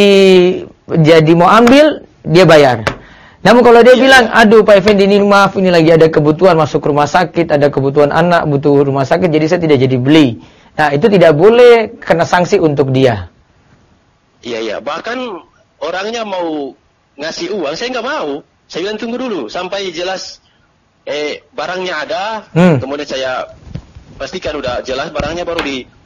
jadi mau ambil, dia bayar. Namun kalau dia bilang, aduh Pak Effendi ini maaf, ini lagi ada kebutuhan masuk rumah sakit, ada kebutuhan anak butuh rumah sakit, jadi saya tidak jadi beli. Nah, itu tidak boleh kena sanksi untuk dia. Iya. Bahkan orangnya mau ngasih uang, saya nggak mau. Saya bilang tunggu dulu sampai jelas barangnya ada, kemudian saya pastikan udah jelas barangnya, baru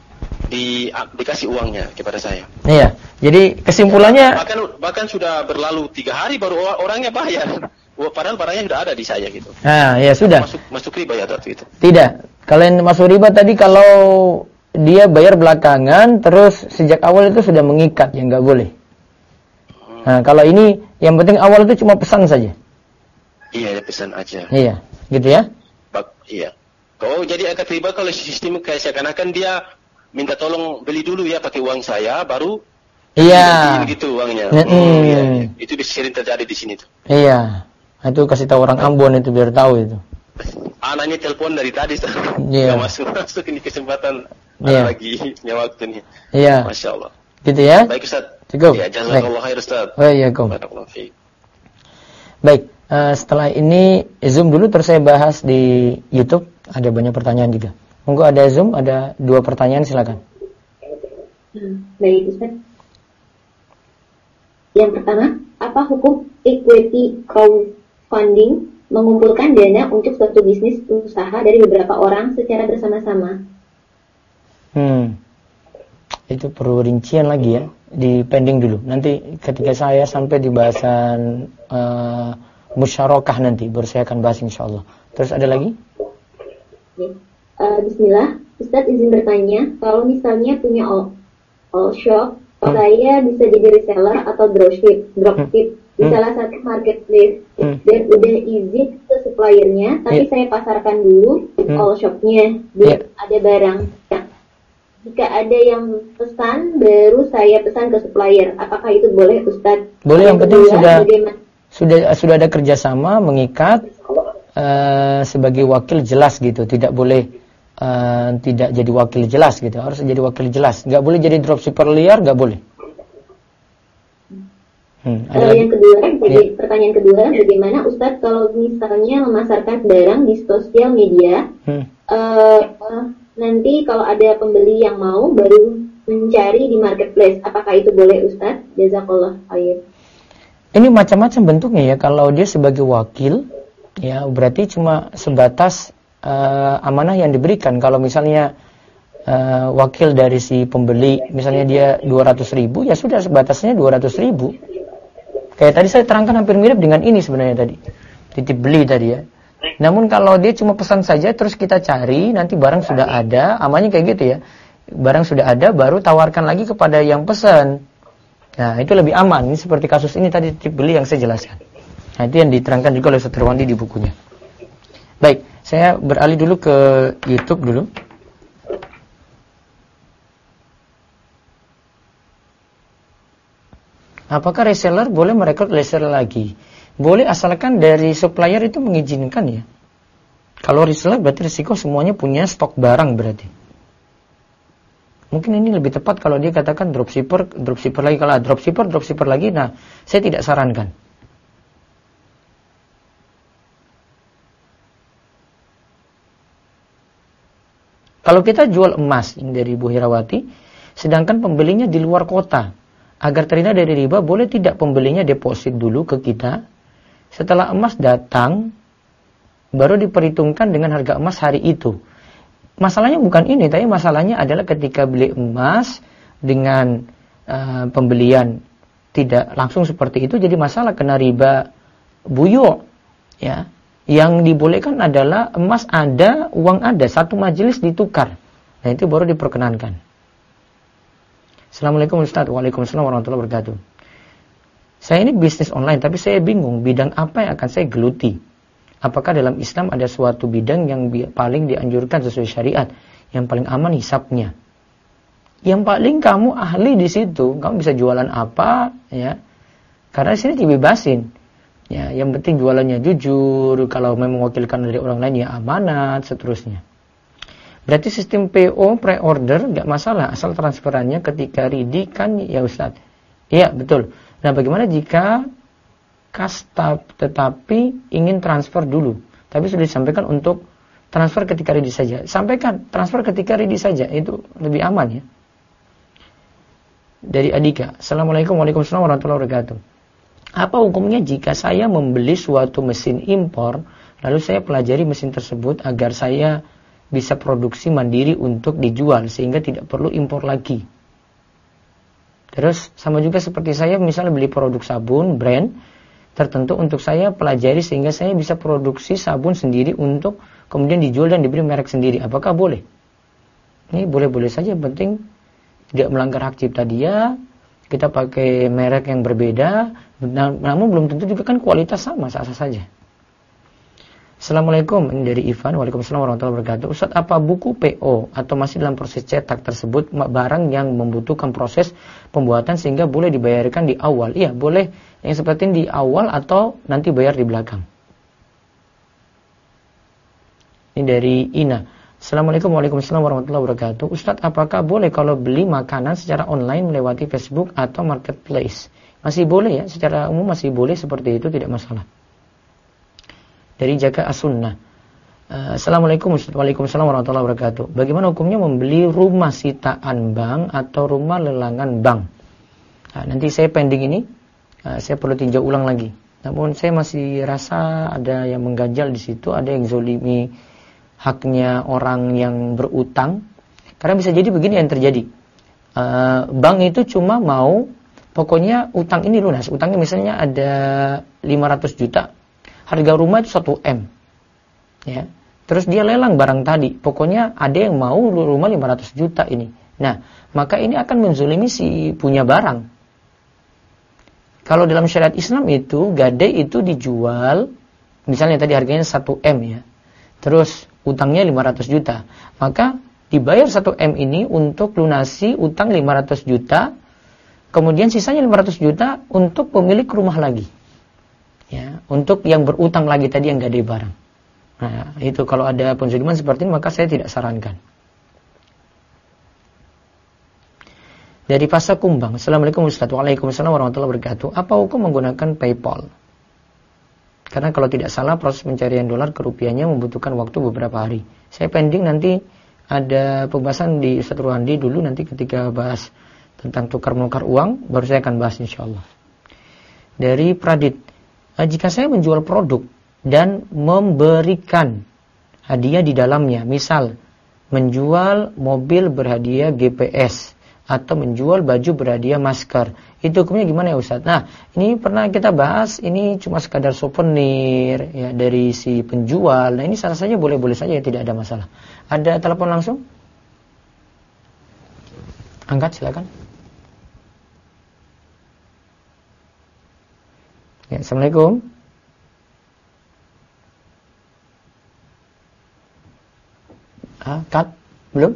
dikasih uangnya kepada saya. Iya. Jadi kesimpulannya bahkan sudah berlalu 3 hari baru orangnya bayar. Padahal barangnya sudah ada di saya gitu. Ya sudah. Masuk riba ya waktu itu. Tidak. Kalau yang masuk riba tadi kalau dia bayar belakangan terus sejak awal itu sudah mengikat, ya nggak boleh. Nah, kalau ini yang penting awal itu cuma pesan saja. Iya, pesan aja. Iya, gitu ya? Iya. Kalau jadi akad riba kalau sistem kayak seakan-akan dia minta tolong beli dulu ya pakai uang saya, baru gitu uangnya. Iya. Itu sering terjadi di sini tuh. Iya. Itu kasih tahu orang Ambon itu biar tahu itu. Anaknya telepon dari tadi, nggak masuk ini kesempatan lagi punya waktu nih. Iya. Masya Allah. Gitu ya? Baik Ustaz. Cukup. Ya, jazakallah khair Ustaz. Waalaikumsalam. Baik, setelah ini Zoom dulu terus saya bahas di YouTube. Ada banyak pertanyaan juga. Monggo ada Zoom, ada 2 pertanyaan silakan. Baik Ustaz. Yang pertama, apa hukum equity crowdfunding mengumpulkan dana untuk suatu bisnis usaha dari beberapa orang secara bersama-sama? Itu perlu rincian lagi ya, di pending dulu. Nanti ketika saya sampai di bahasan musyarakah nanti, baru saya akan bahas insyaallah. Terus ada lagi? Bismillah, Ustaz izin bertanya, kalau misalnya punya all shop, saya bisa jadi reseller atau dropship di salah satu marketplace dan udah izin ke suppliernya, tapi saya pasarkan dulu all shopnya, biar ada barang. Jika ada yang pesan, baru saya pesan ke supplier. Apakah itu boleh, Ustaz? Boleh, yang penting sudah ada kerjasama, mengikat sebagai wakil jelas gitu. Tidak boleh tidak jadi wakil jelas gitu. Harus jadi wakil jelas. Nggak boleh jadi dropshipper liar, nggak boleh. Yang kedua, pertanyaan kedua, bagaimana Ustaz kalau misalnya memasarkan barang di sosial media? Nanti kalau ada pembeli yang mau baru mencari di marketplace, apakah itu boleh Ustaz? Jazakallah khair. Ini macam-macam bentuknya ya. Kalau dia sebagai wakil, ya berarti cuma sebatas amanah yang diberikan. Kalau misalnya wakil dari si pembeli, misalnya dia 200.000, ya sudah sebatasnya 200.000. Kayak tadi saya terangkan hampir mirip dengan ini sebenarnya tadi. Titip beli tadi ya. Namun kalau dia cuma pesan saja terus kita cari, nanti barang sudah ada, amannya kayak gitu ya. Barang sudah ada, baru tawarkan lagi kepada yang pesan. Nah, itu lebih aman. Ini seperti kasus ini tadi titip beli yang saya jelaskan. Nah, itu yang diterangkan juga oleh Ustaz Irwandi di bukunya. Baik, saya beralih dulu ke YouTube dulu. Apakah reseller boleh merekrut reseller lagi? Boleh asalkan dari supplier itu mengizinkan ya. Kalau reseller berarti risiko semuanya punya stok barang berarti. Mungkin ini lebih tepat kalau dia katakan dropshipper lagi. Kalau dropshipper lagi, nah saya tidak sarankan. Kalau kita jual emas ini dari Bu Herawati, sedangkan pembelinya di luar kota, agar terhindar dari riba, boleh tidak pembelinya deposit dulu ke kita? Setelah emas datang, baru diperhitungkan dengan harga emas hari itu. masalahnya bukan ini, tapi masalahnya adalah ketika beli emas dengan pembelian tidak langsung seperti itu jadi masalah, kena riba buyu, ya. Yang dibolehkan adalah emas ada, uang ada, satu majelis ditukar. Nah, itu baru diperkenankan. Assalamualaikum Ustaz. Waalaikumsalam warahmatullahi wabarakatuh. Saya ini bisnis online, tapi saya bingung bidang apa yang akan saya geluti. Apakah dalam Islam ada suatu bidang yang paling dianjurkan sesuai syariat, yang paling aman hisapnya? Yang paling kamu ahli di situ, kamu bisa jualan apa, ya? Karena di sini dibebasin. Ya, yang penting jualannya jujur, kalau memang mewakilkan dari orang lain ya amanat, seterusnya. Berarti sistem PO pre-order nggak masalah, asal transferannya ketika ready kan ya Ustaz. Iya, betul. Nah, bagaimana jika kas tetapi ingin transfer dulu, tapi sudah disampaikan untuk transfer ketika ready saja. Sampaikan transfer ketika ready saja, itu lebih aman ya. Dari Adika, Assalamualaikum warahmatullahi wabarakatuh. Apa hukumnya jika saya membeli suatu mesin impor, lalu saya pelajari mesin tersebut agar saya bisa produksi mandiri untuk dijual, sehingga tidak perlu impor lagi. Terus sama juga seperti saya misalnya beli produk sabun, brand tertentu untuk saya pelajari sehingga saya bisa produksi sabun sendiri untuk kemudian dijual dan diberi merek sendiri. Apakah boleh? Ini boleh-boleh saja, penting tidak melanggar hak cipta dia, kita pakai merek yang berbeda, namun belum tentu juga kan kualitas sama, sah-sah saja. Assalamualaikum, ini dari Ivan. Waalaikumsalam warahmatullahi wabarakatuh. Ustaz, apa buku PO atau masih dalam proses cetak tersebut barang yang membutuhkan proses pembuatan sehingga boleh dibayarkan di awal? Iya, boleh yang seperti di awal atau nanti bayar di belakang. Ini dari Ina. Assalamualaikum warahmatullahi wabarakatuh. Ustaz, apakah boleh kalau beli makanan secara online melewati Facebook atau marketplace? Masih boleh ya, secara umum masih boleh seperti itu, tidak masalah. Dari Jaka As-Sunnah. Assalamualaikum Waalaikumsalam warahmatullahi wabarakatuh. Bagaimana hukumnya membeli rumah sitaan bank atau rumah lelangan bank? Nah, nanti saya pending ini, saya perlu tinjau ulang lagi. Namun saya masih rasa ada yang mengganjal di situ, ada yang zolimi haknya orang yang berutang. Karena bisa jadi begini yang terjadi. Bank itu cuma mau, pokoknya utang ini lunas. Utangnya misalnya ada 500 juta. Harga rumah itu 1 M. Ya. Terus dia lelang barang tadi. Pokoknya ada yang mau rumah 500 juta ini. Nah, maka ini akan menzolimi si punya barang. Kalau dalam syariat Islam itu, gade itu dijual, misalnya tadi harganya 1 M ya. Terus utangnya 500 juta. Maka dibayar 1 M ini untuk lunasi utang 500 juta. Kemudian sisanya 500 juta untuk pemilik rumah lagi. Ya, untuk yang berutang lagi tadi yang gade barang. Nah, itu kalau ada penzoliman seperti ini maka saya tidak sarankan. Dari Pasar Kumbang. Assalamualaikum warahmatullahi wabarakatuh. Apa hukum menggunakan PayPal? Karena kalau tidak salah proses pencarian dolar ke rupiahnya membutuhkan waktu beberapa hari. Saya pending nanti ada pembahasan di Ustaz Ruhandi dulu, nanti ketika bahas tentang tukar-menukar uang baru saya akan bahas insyaallah. Dari Pradit. Jika saya menjual produk dan memberikan hadiah di dalamnya, misal menjual mobil berhadiah GPS atau menjual baju berhadiah masker, itu hukumnya gimana ya Ustaz? Nah, ini pernah kita bahas, ini cuma sekadar souvenir ya dari si penjual. Nah, ini salah saja boleh-boleh saja ya, tidak ada masalah. Ada telepon langsung? Angkat silakan. Ya, Assalamualaikum. Cut? Belum?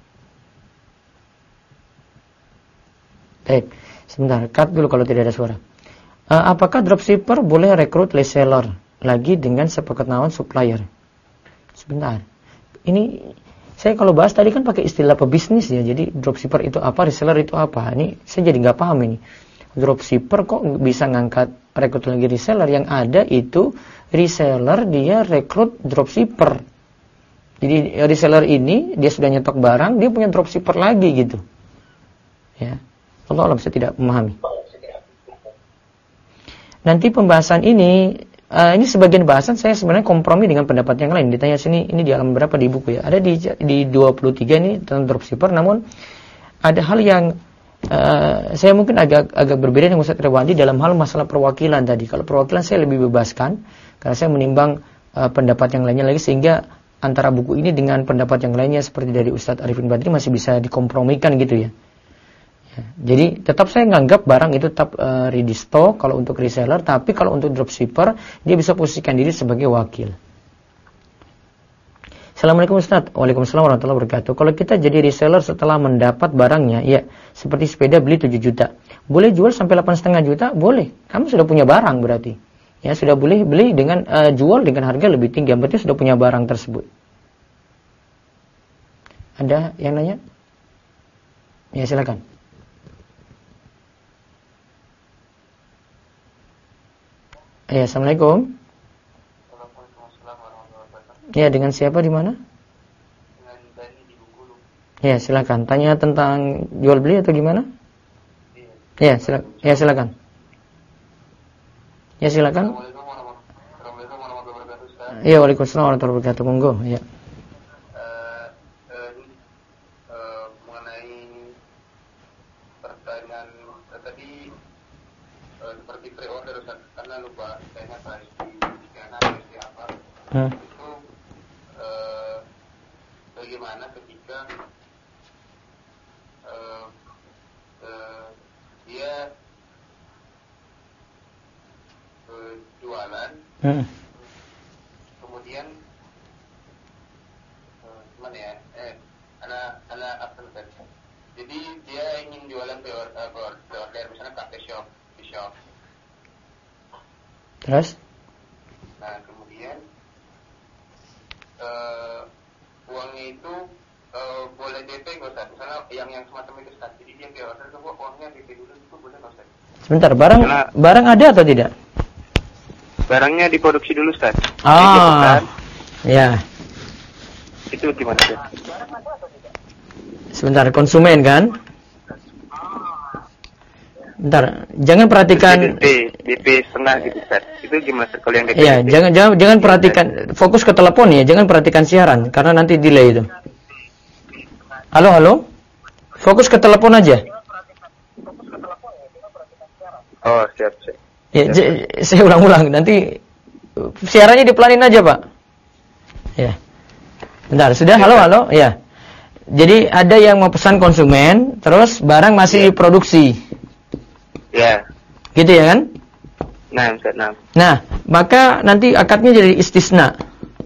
Baik, sebentar. Cut dulu kalau tidak ada suara. Apakah dropshipper boleh rekrut reseller lagi dengan sepengetahuan supplier? Sebentar. Ini saya kalau bahas tadi kan pakai istilah pebisnis ya. Jadi dropshipper itu apa, reseller itu apa? Ini saya jadi nggak paham ini. Dropshipper kok bisa ngangkat rekrut lagi reseller? Yang ada itu reseller dia rekrut dropshipper. Jadi reseller ini dia sudah nyetok barang, dia punya dropshipper lagi gitu. Ya. Allah saya tidak memahami. Nanti pembahasan ini ini sebagian bahasan saya sebenarnya kompromi dengan pendapat yang lain. Ditanya sini, ini di halaman berapa di buku ya? Ada di 23 ini tentang dropshipper, namun ada hal yang saya mungkin agak berbeda dengan Ustaz Irwandi dalam hal masalah perwakilan tadi. Kalau perwakilan saya lebih bebaskan, karena saya menimbang pendapat yang lainnya lagi, sehingga antara buku ini dengan pendapat yang lainnya seperti dari Ustaz Arifin Badri masih bisa dikompromikan gitu ya. Jadi tetap saya nganggap barang itu tetap ready stock kalau untuk reseller, tapi kalau untuk dropshipper dia bisa posisikan diri sebagai wakil. Assalamualaikum Ustaz. Waalaikumsalam warahmatullahi wabarakatuh. Kalau kita jadi reseller setelah mendapat barangnya, ya seperti sepeda beli 7 juta, boleh jual sampai 8,5 juta? Boleh. Kamu sudah punya barang berarti. Ya sudah boleh beli dengan jual dengan harga lebih tinggi, berarti sudah punya barang tersebut. Ada yang nanya? Ya silakan. Ya, Assalamualaikum. Ya, dengan siapa di mana? Dengan Dani di Bengkulu. Ya, silakan. Tanya tentang jual beli atau gimana? Iya. Ya, silakan. Ya, silakan. Assalamualaikum warahmatullahi wabarakatuh, Ustaz. Ya, waalaikumsalam warahmatullahi wabarakatuh. Monggo, ya. Mengenai pertanyaan tadi seperti pre-order, Ustaz, karena lupa saya harus di kanan di apa. Itu bagaimana ketika dia jualan, kemudian gimana ya? Ala apa? Jadi dia ingin jualan pre-order, misalnya cafe shop, di shop. Terus? Nah, kemudian uangnya itu boleh DP nggak Ustaz? Misalnya yang semacam itu Ustaz. Jadi dia pre-order ke uangnya DP dulu itu boleh nggak Ustaz? Sebentar, barang ada atau tidak? Barangnya diproduksi dulu Ustaz. Ya. Itu gimana Ustaz? Sebentar, konsumen kan? Bentar, jangan perhatikan DP setengah gitu Ustaz. Itu gimana Ustaz kalau yang DP? Iya, jangan perhatikan, fokus ke telepon ya, jangan perhatikan siaran karena nanti delay itu. Halo. Fokus ke telepon aja. Oh, siap. Ya, saya ulang-ulang, nanti siarannya dipelanin aja, Pak. Ya. Bentar, sudah? Halo. Ya. Jadi ada yang mau pesan konsumen, terus barang masih diproduksi. Ya. Gitu ya kan? Nah, Ustaz, nah. Nah, maka nanti akadnya jadi istisna.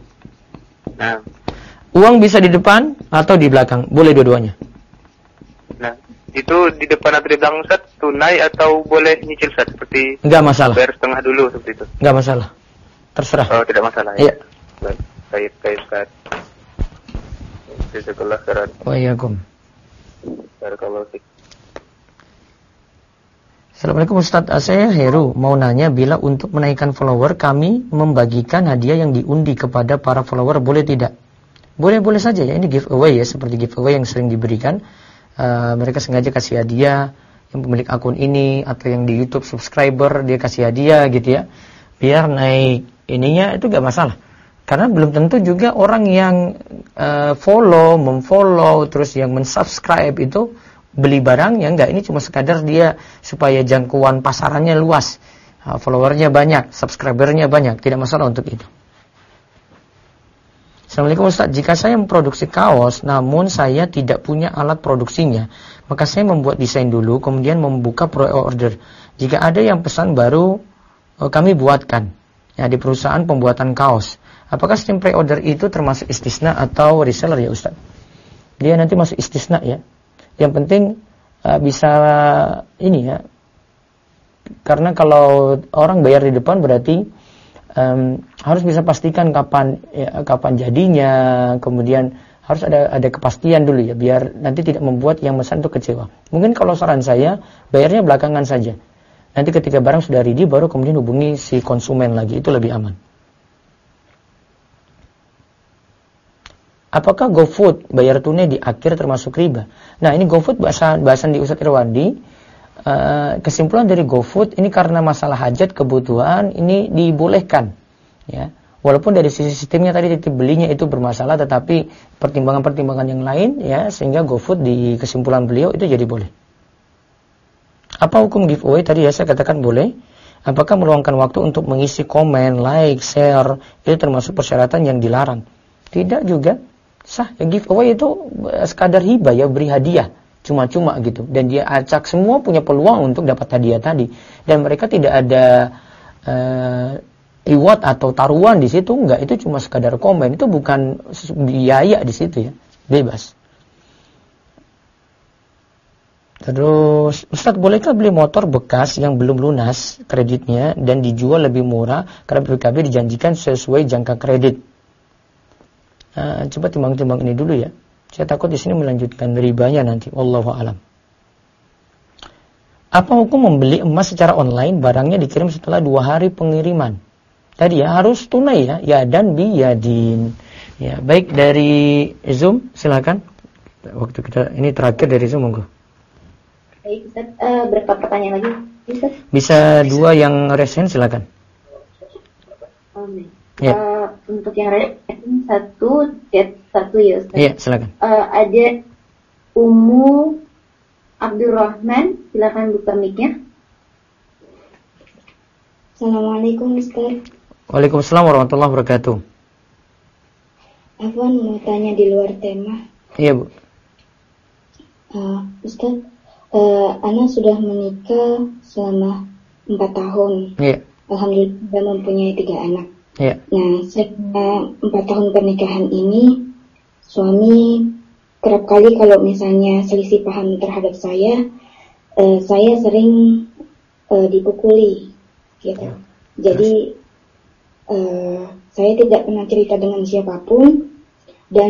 Nah. Uang bisa di depan atau di belakang, boleh dua-duanya. Nah, itu di depan atau di belakang Ustaz, tunai atau boleh nyicil Ustaz seperti enggak masalah. Bayar setengah dulu seperti itu. Enggak masalah. Terserah. Oh, tidak masalah ya. Iya. Baik Ustaz. Jazakallah khairan. Waalaikumsalam. Barakallahu fiik. Assalamualaikum Ustaz, saya Heru mau nanya, bila untuk menaikkan follower kami membagikan hadiah yang diundi kepada para follower, boleh tidak? Boleh saja ya, ini giveaway ya, seperti giveaway yang sering diberikan. Mereka sengaja kasih hadiah, yang pemilik akun ini atau yang di YouTube subscriber dia kasih hadiah gitu ya, biar naik ininya, itu gak masalah. Karena belum tentu juga orang yang memfollow, terus yang mensubscribe itu beli barangnya, enggak, ini cuma sekadar dia supaya jangkauan pasarannya luas, followernya banyak, subscribernya banyak, tidak masalah untuk itu. Assalamualaikum Ustaz, jika saya memproduksi kaos namun saya tidak punya alat produksinya, maka saya membuat desain dulu kemudian membuka pre-order. Jika ada yang pesan baru kami buatkan ya di perusahaan pembuatan kaos. Apakah sistem pre-order itu termasuk istisna atau reseller ya Ustaz? Dia nanti masuk istisna ya. Yang penting bisa ini ya, karena kalau orang bayar di depan berarti harus bisa pastikan kapan jadinya, kemudian harus ada kepastian dulu ya, biar nanti tidak membuat yang pesan itu kecewa. Mungkin kalau saran saya, bayarnya belakangan saja. Nanti ketika barang sudah ready baru kemudian hubungi si konsumen lagi, itu lebih aman. Apakah GoFood bayar tunai di akhir termasuk riba? Nah, ini GoFood bahasan di Ustaz Irwandi. kesimpulan dari GoFood ini karena masalah hajat kebutuhan ini dibolehkan, ya. Walaupun dari sisi sistemnya tadi titip belinya itu bermasalah, tetapi pertimbangan-pertimbangan yang lain, ya, sehingga GoFood di kesimpulan beliau itu jadi boleh. Apa hukum giveaway? Tadi ya saya katakan boleh. Apakah meluangkan waktu untuk mengisi komen, like, share, itu termasuk persyaratan yang dilarang? Tidak juga. Sah, ya, giveaway itu sekadar hibah, ya, beri hadiah cuma-cuma gitu, dan dia acak semua punya peluang untuk dapat hadiah tadi, dan mereka tidak ada reward atau taruhan di situ, enggak, itu cuma sekadar komen, itu bukan biaya di situ, ya, bebas. Terus, Ustaz, bolehkah beli motor bekas yang belum lunas kreditnya dan dijual lebih murah karena BPKB dijanjikan sesuai jangka kredit? Coba timbang-timbang ini dulu, ya. Saya takut di sini melanjutkan ribanya nanti. Wallahu a'lam. Apa hukum membeli emas secara online, barangnya dikirim setelah 2 hari pengiriman? Tadi ya harus tunai, ya dan biyadin. Ya, baik, dari Zoom silakan. Waktu kita ini terakhir dari Zoom, monggo. Baik, Ustaz, berapa pertanyaan lagi, Ustaz? Bisa 2 yang resen, silakan. Ya. Untuk yang resen 1 chat 1 ya, Ustaz. Iya, silakan. Ada Ummu Abdurrahman, silakan buka mic-nya. Assalamualaikum, Ustaz. Waalaikumsalam warahmatullahi wabarakatuh. Afwan, mau tanya di luar tema. Iya, Bu. Ustaz, Ana sudah menikah selama 4 tahun. Iya. Alhamdulillah sudah mempunyai 3 anak. Iya. Nah, selama 4 tahun pernikahan ini, suami kerap kali kalau misalnya selisih paham terhadap saya sering dipukuli, gitu. Ya. Jadi saya tidak pernah cerita dengan siapapun, dan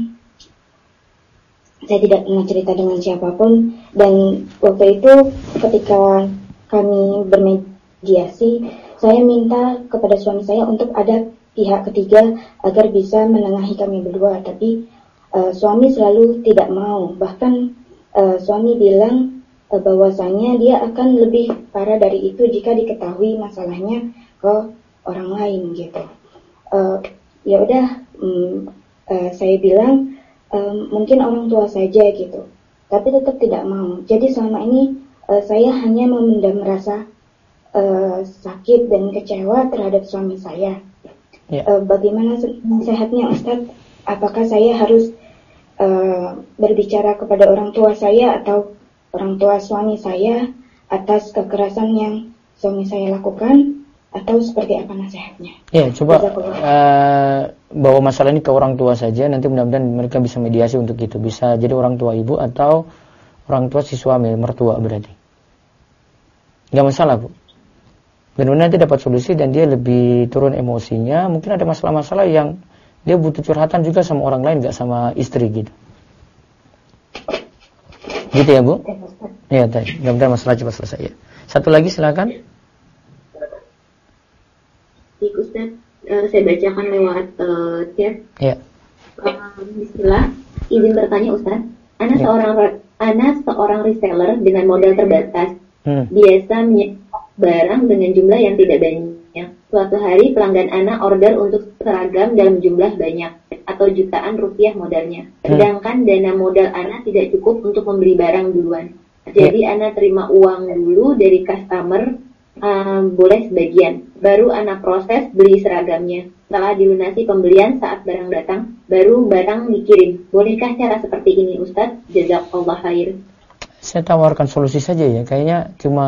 waktu itu ketika kami bermediasi, saya minta kepada suami saya untuk ada pihak ketiga agar bisa menengahi kami berdua, tapi suami selalu tidak mau. Bahkan suami bilang bahwasanya dia akan lebih parah dari itu jika diketahui masalahnya ke orang lain, gitu. Ya udah, saya bilang mungkin orang tua saja, gitu, tapi tetap tidak mau. Jadi selama ini saya hanya memendam rasa sakit dan kecewa terhadap suami saya. Bagaimana nasihatnya, Ustaz? Apakah saya harus berbicara kepada orang tua saya atau orang tua suami saya atas kekerasan yang suami saya lakukan, atau seperti apa nasihatnya? Ya, coba bawa masalah ini ke orang tua saja, nanti mudah-mudahan mereka bisa mediasi untuk itu. Bisa jadi orang tua ibu atau orang tua si suami, mertua berarti. Nggak masalah, Bu. Dan nanti dapat solusi dan dia lebih turun emosinya. Mungkin ada masalah-masalah yang dia butuh curhatan juga sama orang lain, nggak sama istri, gitu. Gitu ya, Bu? Ya, tadi. Mudah-mudahan masalah cepat selesai, ya. Satu lagi silakan. Ustaz, saya bacakan lewat chat. Ya. Bismillah, izin bertanya, Ustaz. Ana seorang reseller dengan modal terbatas. Biasa menyetok barang dengan jumlah yang tidak banyak. Suatu hari pelanggan Ana order untuk seragam dalam jumlah banyak atau jutaan rupiah modalnya. Sedangkan dana modal Ana tidak cukup untuk membeli barang duluan. Jadi Ana terima uang dulu dari customer, boleh sebagian. Baru Ana proses beli seragamnya. Setelah dilunasi pembelian, saat barang datang, baru barang dikirim. Bolehkah cara seperti ini, Ustaz? Jazakallah khair. Saya tawarkan solusi saja, ya. Kayaknya cuma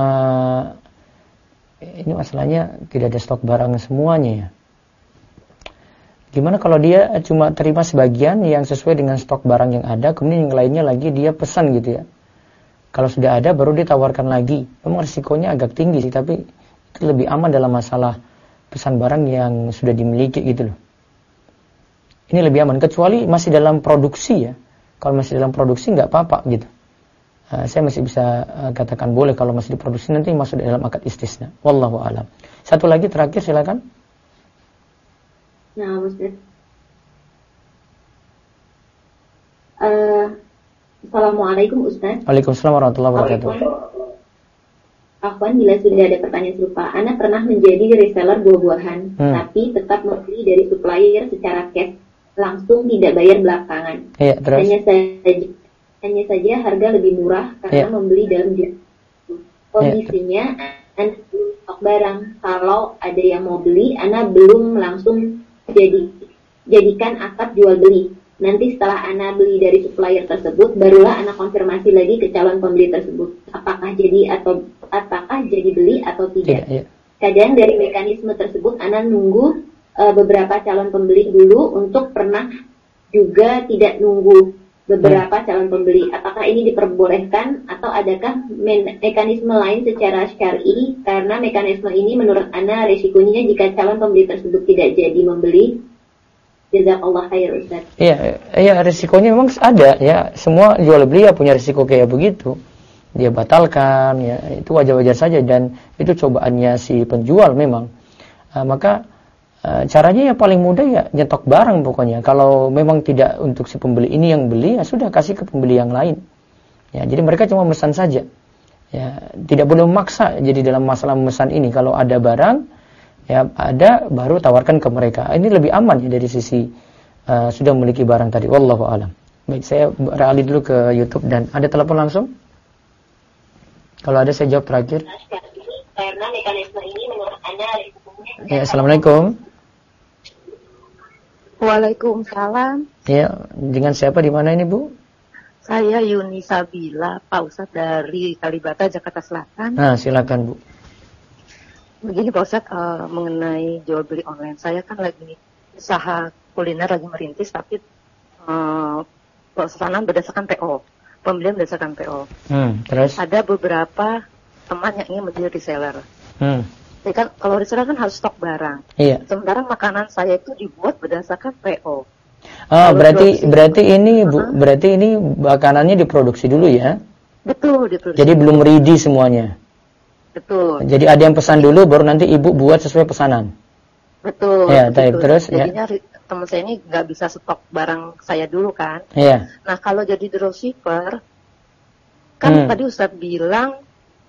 ini masalahnya tidak ada stok barang semuanya, ya. Gimana kalau dia cuma terima sebagian yang sesuai dengan stok barang yang ada, kemudian yang lainnya lagi dia pesan, gitu, ya. Kalau sudah ada baru ditawarkan lagi. Memang risikonya agak tinggi sih, tapi itu lebih aman dalam masalah pesan barang yang sudah dimiliki, gitu loh. Ini lebih aman, kecuali masih dalam produksi, ya. Kalau masih dalam produksi nggak apa-apa, gitu. Saya masih bisa katakan boleh kalau masih diproduksi, nanti masuk dalam akad istisna. Wallahu a'lam. Satu lagi terakhir, silakan. Nah, Ustaz. Assalamualaikum, Ustaz. Waalaikumsalam warahmatullahi wabarakatuh. Afwan, bila sudah ada pertanyaan serupa, Ana pernah menjadi reseller buah-buahan, tapi tetap membeli dari supplier secara cash, langsung tidak bayar belakangan. Iya, terus? Hanya saja harga lebih murah karena membeli dalam jumlah. Kondisinya, Ana belum stok barang. Kalau ada yang mau beli, Ana belum langsung jadikan akad jual beli. Nanti setelah Ana beli dari supplier tersebut, barulah Ana konfirmasi lagi ke calon pembeli tersebut. Apakah jadi beli atau tidak. Kadang dari mekanisme tersebut Ana nunggu beberapa calon pembeli dulu, untuk pernah juga tidak nunggu beberapa calon pembeli. Apakah ini diperbolehkan atau adakah mekanisme lain secara syar'i? Karena mekanisme ini menurut Ana resikonya jika calon pembeli tersebut tidak jadi membeli. Jazakallah khair, Ustaz. Iya, risikonya memang ada ya. Semua jual beli ya punya risiko kayak begitu. Dia batalkan ya, itu wajar-wajar saja dan itu cobaannya si penjual memang. Maka caranya ya paling mudah ya nyetok barang pokoknya. Kalau memang tidak untuk si pembeli ini yang beli, ya sudah kasih ke pembeli yang lain. Ya, jadi mereka cuma memesan saja. Ya, tidak boleh memaksa. Jadi dalam masalah memesan ini, kalau ada barang ya ada, baru tawarkan ke mereka. Ini lebih aman ya dari sisi sudah memiliki barang tadi. Wallahu a'lam. Baik, saya beralih dulu ke YouTube dan ada telepon langsung. Kalau ada saya jawab terakhir. Karena mekanisme ini menurut Anda. Ya, assalamualaikum. Waalaikumsalam. Ya, dengan siapa di mana ini, Bu? Saya Yuni Sabila, Pak Ustadz, dari Kalibata, Jakarta Selatan. Nah, silakan, Bu. Begini Pak Ustadz, mengenai jual beli online, saya kan lagi usaha kuliner, lagi merintis, tapi pesanan berdasarkan PO, pembelian berdasarkan PO. Terus? Ada beberapa teman yang ingin menjadi reseller. Jadi kan kalau reseller kan harus stok barang. Iya. Sementara makanan saya itu dibuat berdasarkan PO. Berarti ini Bu, berarti ini makanannya diproduksi dulu ya? Betul, diproduksi. Jadi belum ready semuanya. Betul. Jadi ada yang pesan dulu, baru nanti ibu buat sesuai pesanan. Betul. Ya, terus. Jadinya teman saya ini nggak bisa stok barang saya dulu kan. Iya. Nah kalau jadi dropshipper, kan tadi Ustadz bilang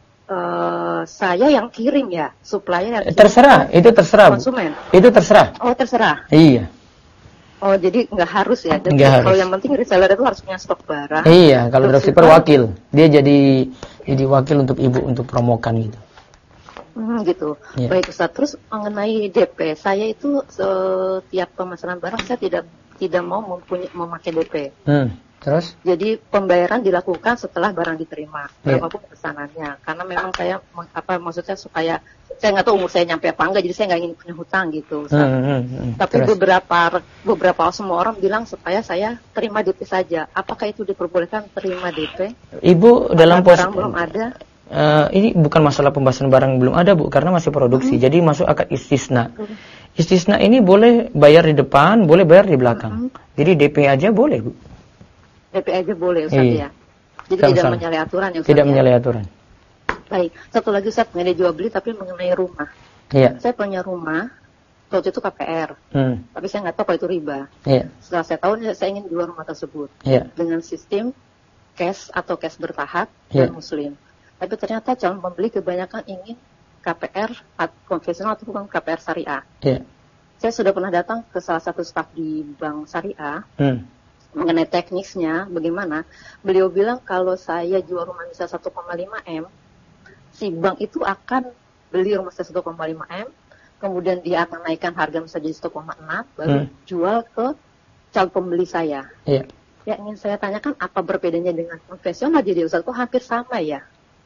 saya yang kirim ya, supplier yang kirim. Terserah, itu terserah. Konsumen. Itu terserah. Oh terserah. Iya. Oh jadi nggak harus ya. Jadi kalau yang penting reseller itu harus punya stok barang. Iya, kalau dropshipper wakil, dia jadi wakil untuk ibu untuk promokan gitu. Gitu. Yeah. Baik Ustaz. Terus mengenai DP, saya itu setiap pemesanan barang saya tidak mau memakai DP. Terus? Jadi pembayaran dilakukan setelah barang diterima, berapapun pesanannya. Karena memang saya maksudnya supaya saya nggak tahu umur saya nyampe apa enggak, jadi saya nggak ingin punya hutang gitu. Tapi beberapa semua orang bilang supaya saya terima DP saja. Apakah itu diperbolehkan terima DP? Ibu dalam barang belum ada. Ini bukan masalah pembahasan barang belum ada Bu, karena masih produksi. Jadi masuk akad istisna. Istisna ini boleh bayar di depan, boleh bayar di belakang. Jadi DP aja boleh Bu. DP aja boleh Ustaz ya. Jadi tidak menyalahi aturan ya Ustaz. Tidak menyalahi aturan. Baik, satu lagi Ustaz mengenai jual beli tapi mengenai rumah. Iya. Saya punya rumah, waktu itu KPR. Tapi saya nggak tahu apa itu riba. Iya. Setelah saya tahu saya ingin jual rumah tersebut. Iya. Dengan sistem cash atau cash bertahap dan muslim. Tapi ternyata calon pembeli kebanyakan ingin KPR konvensional ataupun KPR syariah. Yeah. Saya sudah pernah datang ke salah satu staf di bank syariah mengenai teknisnya bagaimana. Beliau bilang kalau saya jual rumah bisa 1,5 M, si bank itu akan beli rumah saya 1,5 M, kemudian dia akan naikkan harga misalnya jadi 1,6, baru jual ke calon pembeli saya. Yeah. Ya ingin saya tanyakan apa berbedanya dengan konvensional, jadi Ustaz kok hampir sama ya?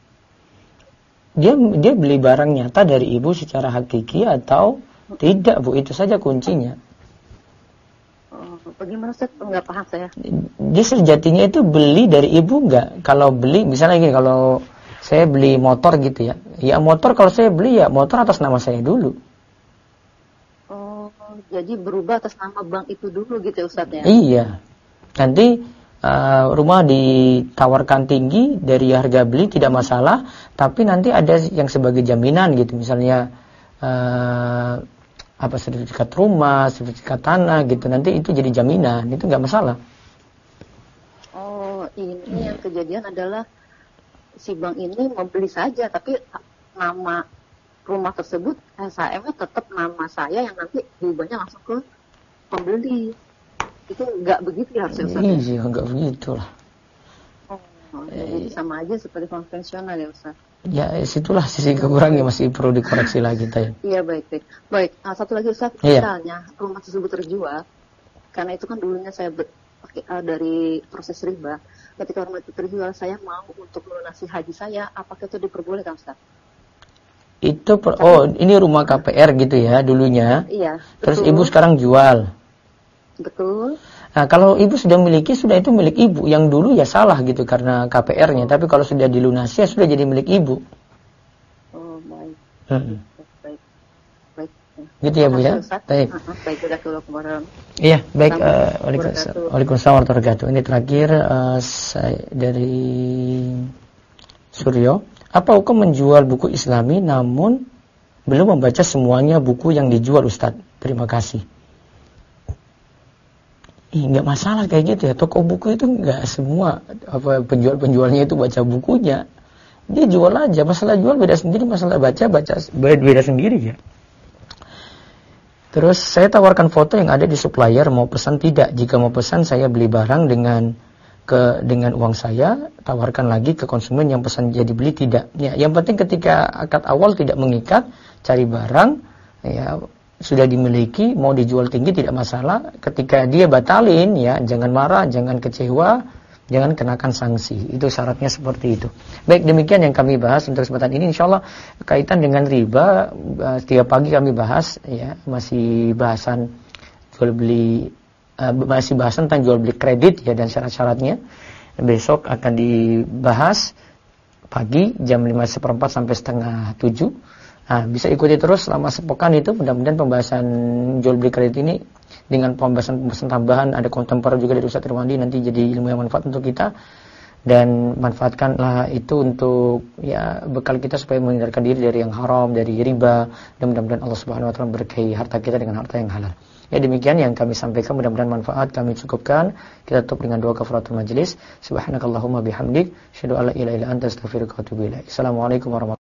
Dia beli barang nyata dari ibu secara hakiki atau tidak Bu, itu saja kuncinya. Bagaimana Ustaz? Enggak paham saya. Dia sejatinya itu beli dari ibu enggak? Kalau beli misalnya gini, kalau saya beli motor gitu ya. Ya motor kalau saya beli ya motor atas nama saya dulu. Jadi berubah atas nama bank itu dulu gitu ya Ustaz ya? Iya. Nanti rumah ditawarkan tinggi dari harga beli tidak masalah, tapi nanti ada yang sebagai jaminan gitu, misalnya sertifikat rumah, sertifikat tanah gitu, nanti itu jadi jaminan, itu nggak masalah. Ini yang kejadian adalah si bank ini membeli saja, tapi nama rumah tersebut SHM-nya tetap nama saya yang nanti diubahnya langsung ke pembeli. Itu nggak begitu ya harusnya Ustaz? Iya, nggak begitu lah. Jadi sama aja seperti konvensional ya Ustaz. Ya, situlah sisi kekurangannya, masih perlu dikoreksi lagi tadi. Iya, baik. Satu lagi Ustaz, misalnya rumah tersebut terjual, karena itu kan dulunya saya dari proses riba. Ketika rumah itu terjual, saya mau untuk melunasi haji saya, apakah itu diperbolehkan Ustaz? Itu ini rumah KPR gitu ya dulunya. Iya. Terus betul. Ibu sekarang jual. Betul. Nah, kalau ibu sudah miliki, sudah itu milik ibu. Yang dulu ya salah gitu karena KPR-nya. Tapi kalau sudah dilunasi ya sudah jadi milik ibu. Oh, baik. Baik. Gitu ya Bu ya. Baik. Baik, iya, baik. Waalaikumsalam warahmatullahi wabarakatuh. Ini terakhir saya dari Suryo. Apa hukum menjual buku Islami namun belum membaca semuanya buku yang dijual Ustadz? Terima kasih. Nggak masalah kayak gitu ya. Toko buku itu nggak semua penjual-penjualnya itu baca bukunya. Dia jual aja. Masalah jual beda sendiri, masalah baca beda sendiri ya. Terus saya tawarkan foto yang ada di supplier, mau pesan tidak. Jika mau pesan saya beli barang dengan uang saya, tawarkan lagi ke konsumen yang pesan jadi beli tidak. Ya, yang penting ketika akad awal tidak mengikat, cari barang ya sudah dimiliki, mau dijual tinggi tidak masalah. Ketika dia batalin ya jangan marah, jangan kecewa, jangan kenakan sanksi. Itu syaratnya seperti itu. Baik, demikian yang kami bahas untuk kesempatan ini. Insyaallah kaitan dengan riba setiap pagi kami bahas ya, masih bahasan jual beli masih bahas tentang jual beli kredit ya dan syarat-syaratnya. Besok akan dibahas pagi jam 5:15 sampai setengah 7. Nah, bisa ikuti terus selama sepekan itu. Mudah-mudahan pembahasan jual beli kredit ini dengan pembahasan tambahan ada kontemporer juga dari Ustaz Irwandi nanti jadi ilmu yang manfaat untuk kita. Dan manfaatkanlah itu untuk ya bekal kita supaya menghindarkan diri dari yang haram, dari riba, dan mudah-mudahan Allah Subhanahu wa taala berkahi harta kita dengan harta yang halal. Ya demikian yang kami sampaikan, mudah-mudahan manfaat. Kami cukupkan. Kita tutup dengan doa kafaratul majelis. Subhanakallahumma bihamdik, asyhadu an la ilaha illa anta astaghfiruka wa atubu ilaik. Assalamualaikum warahmatullahi wabarakatuh.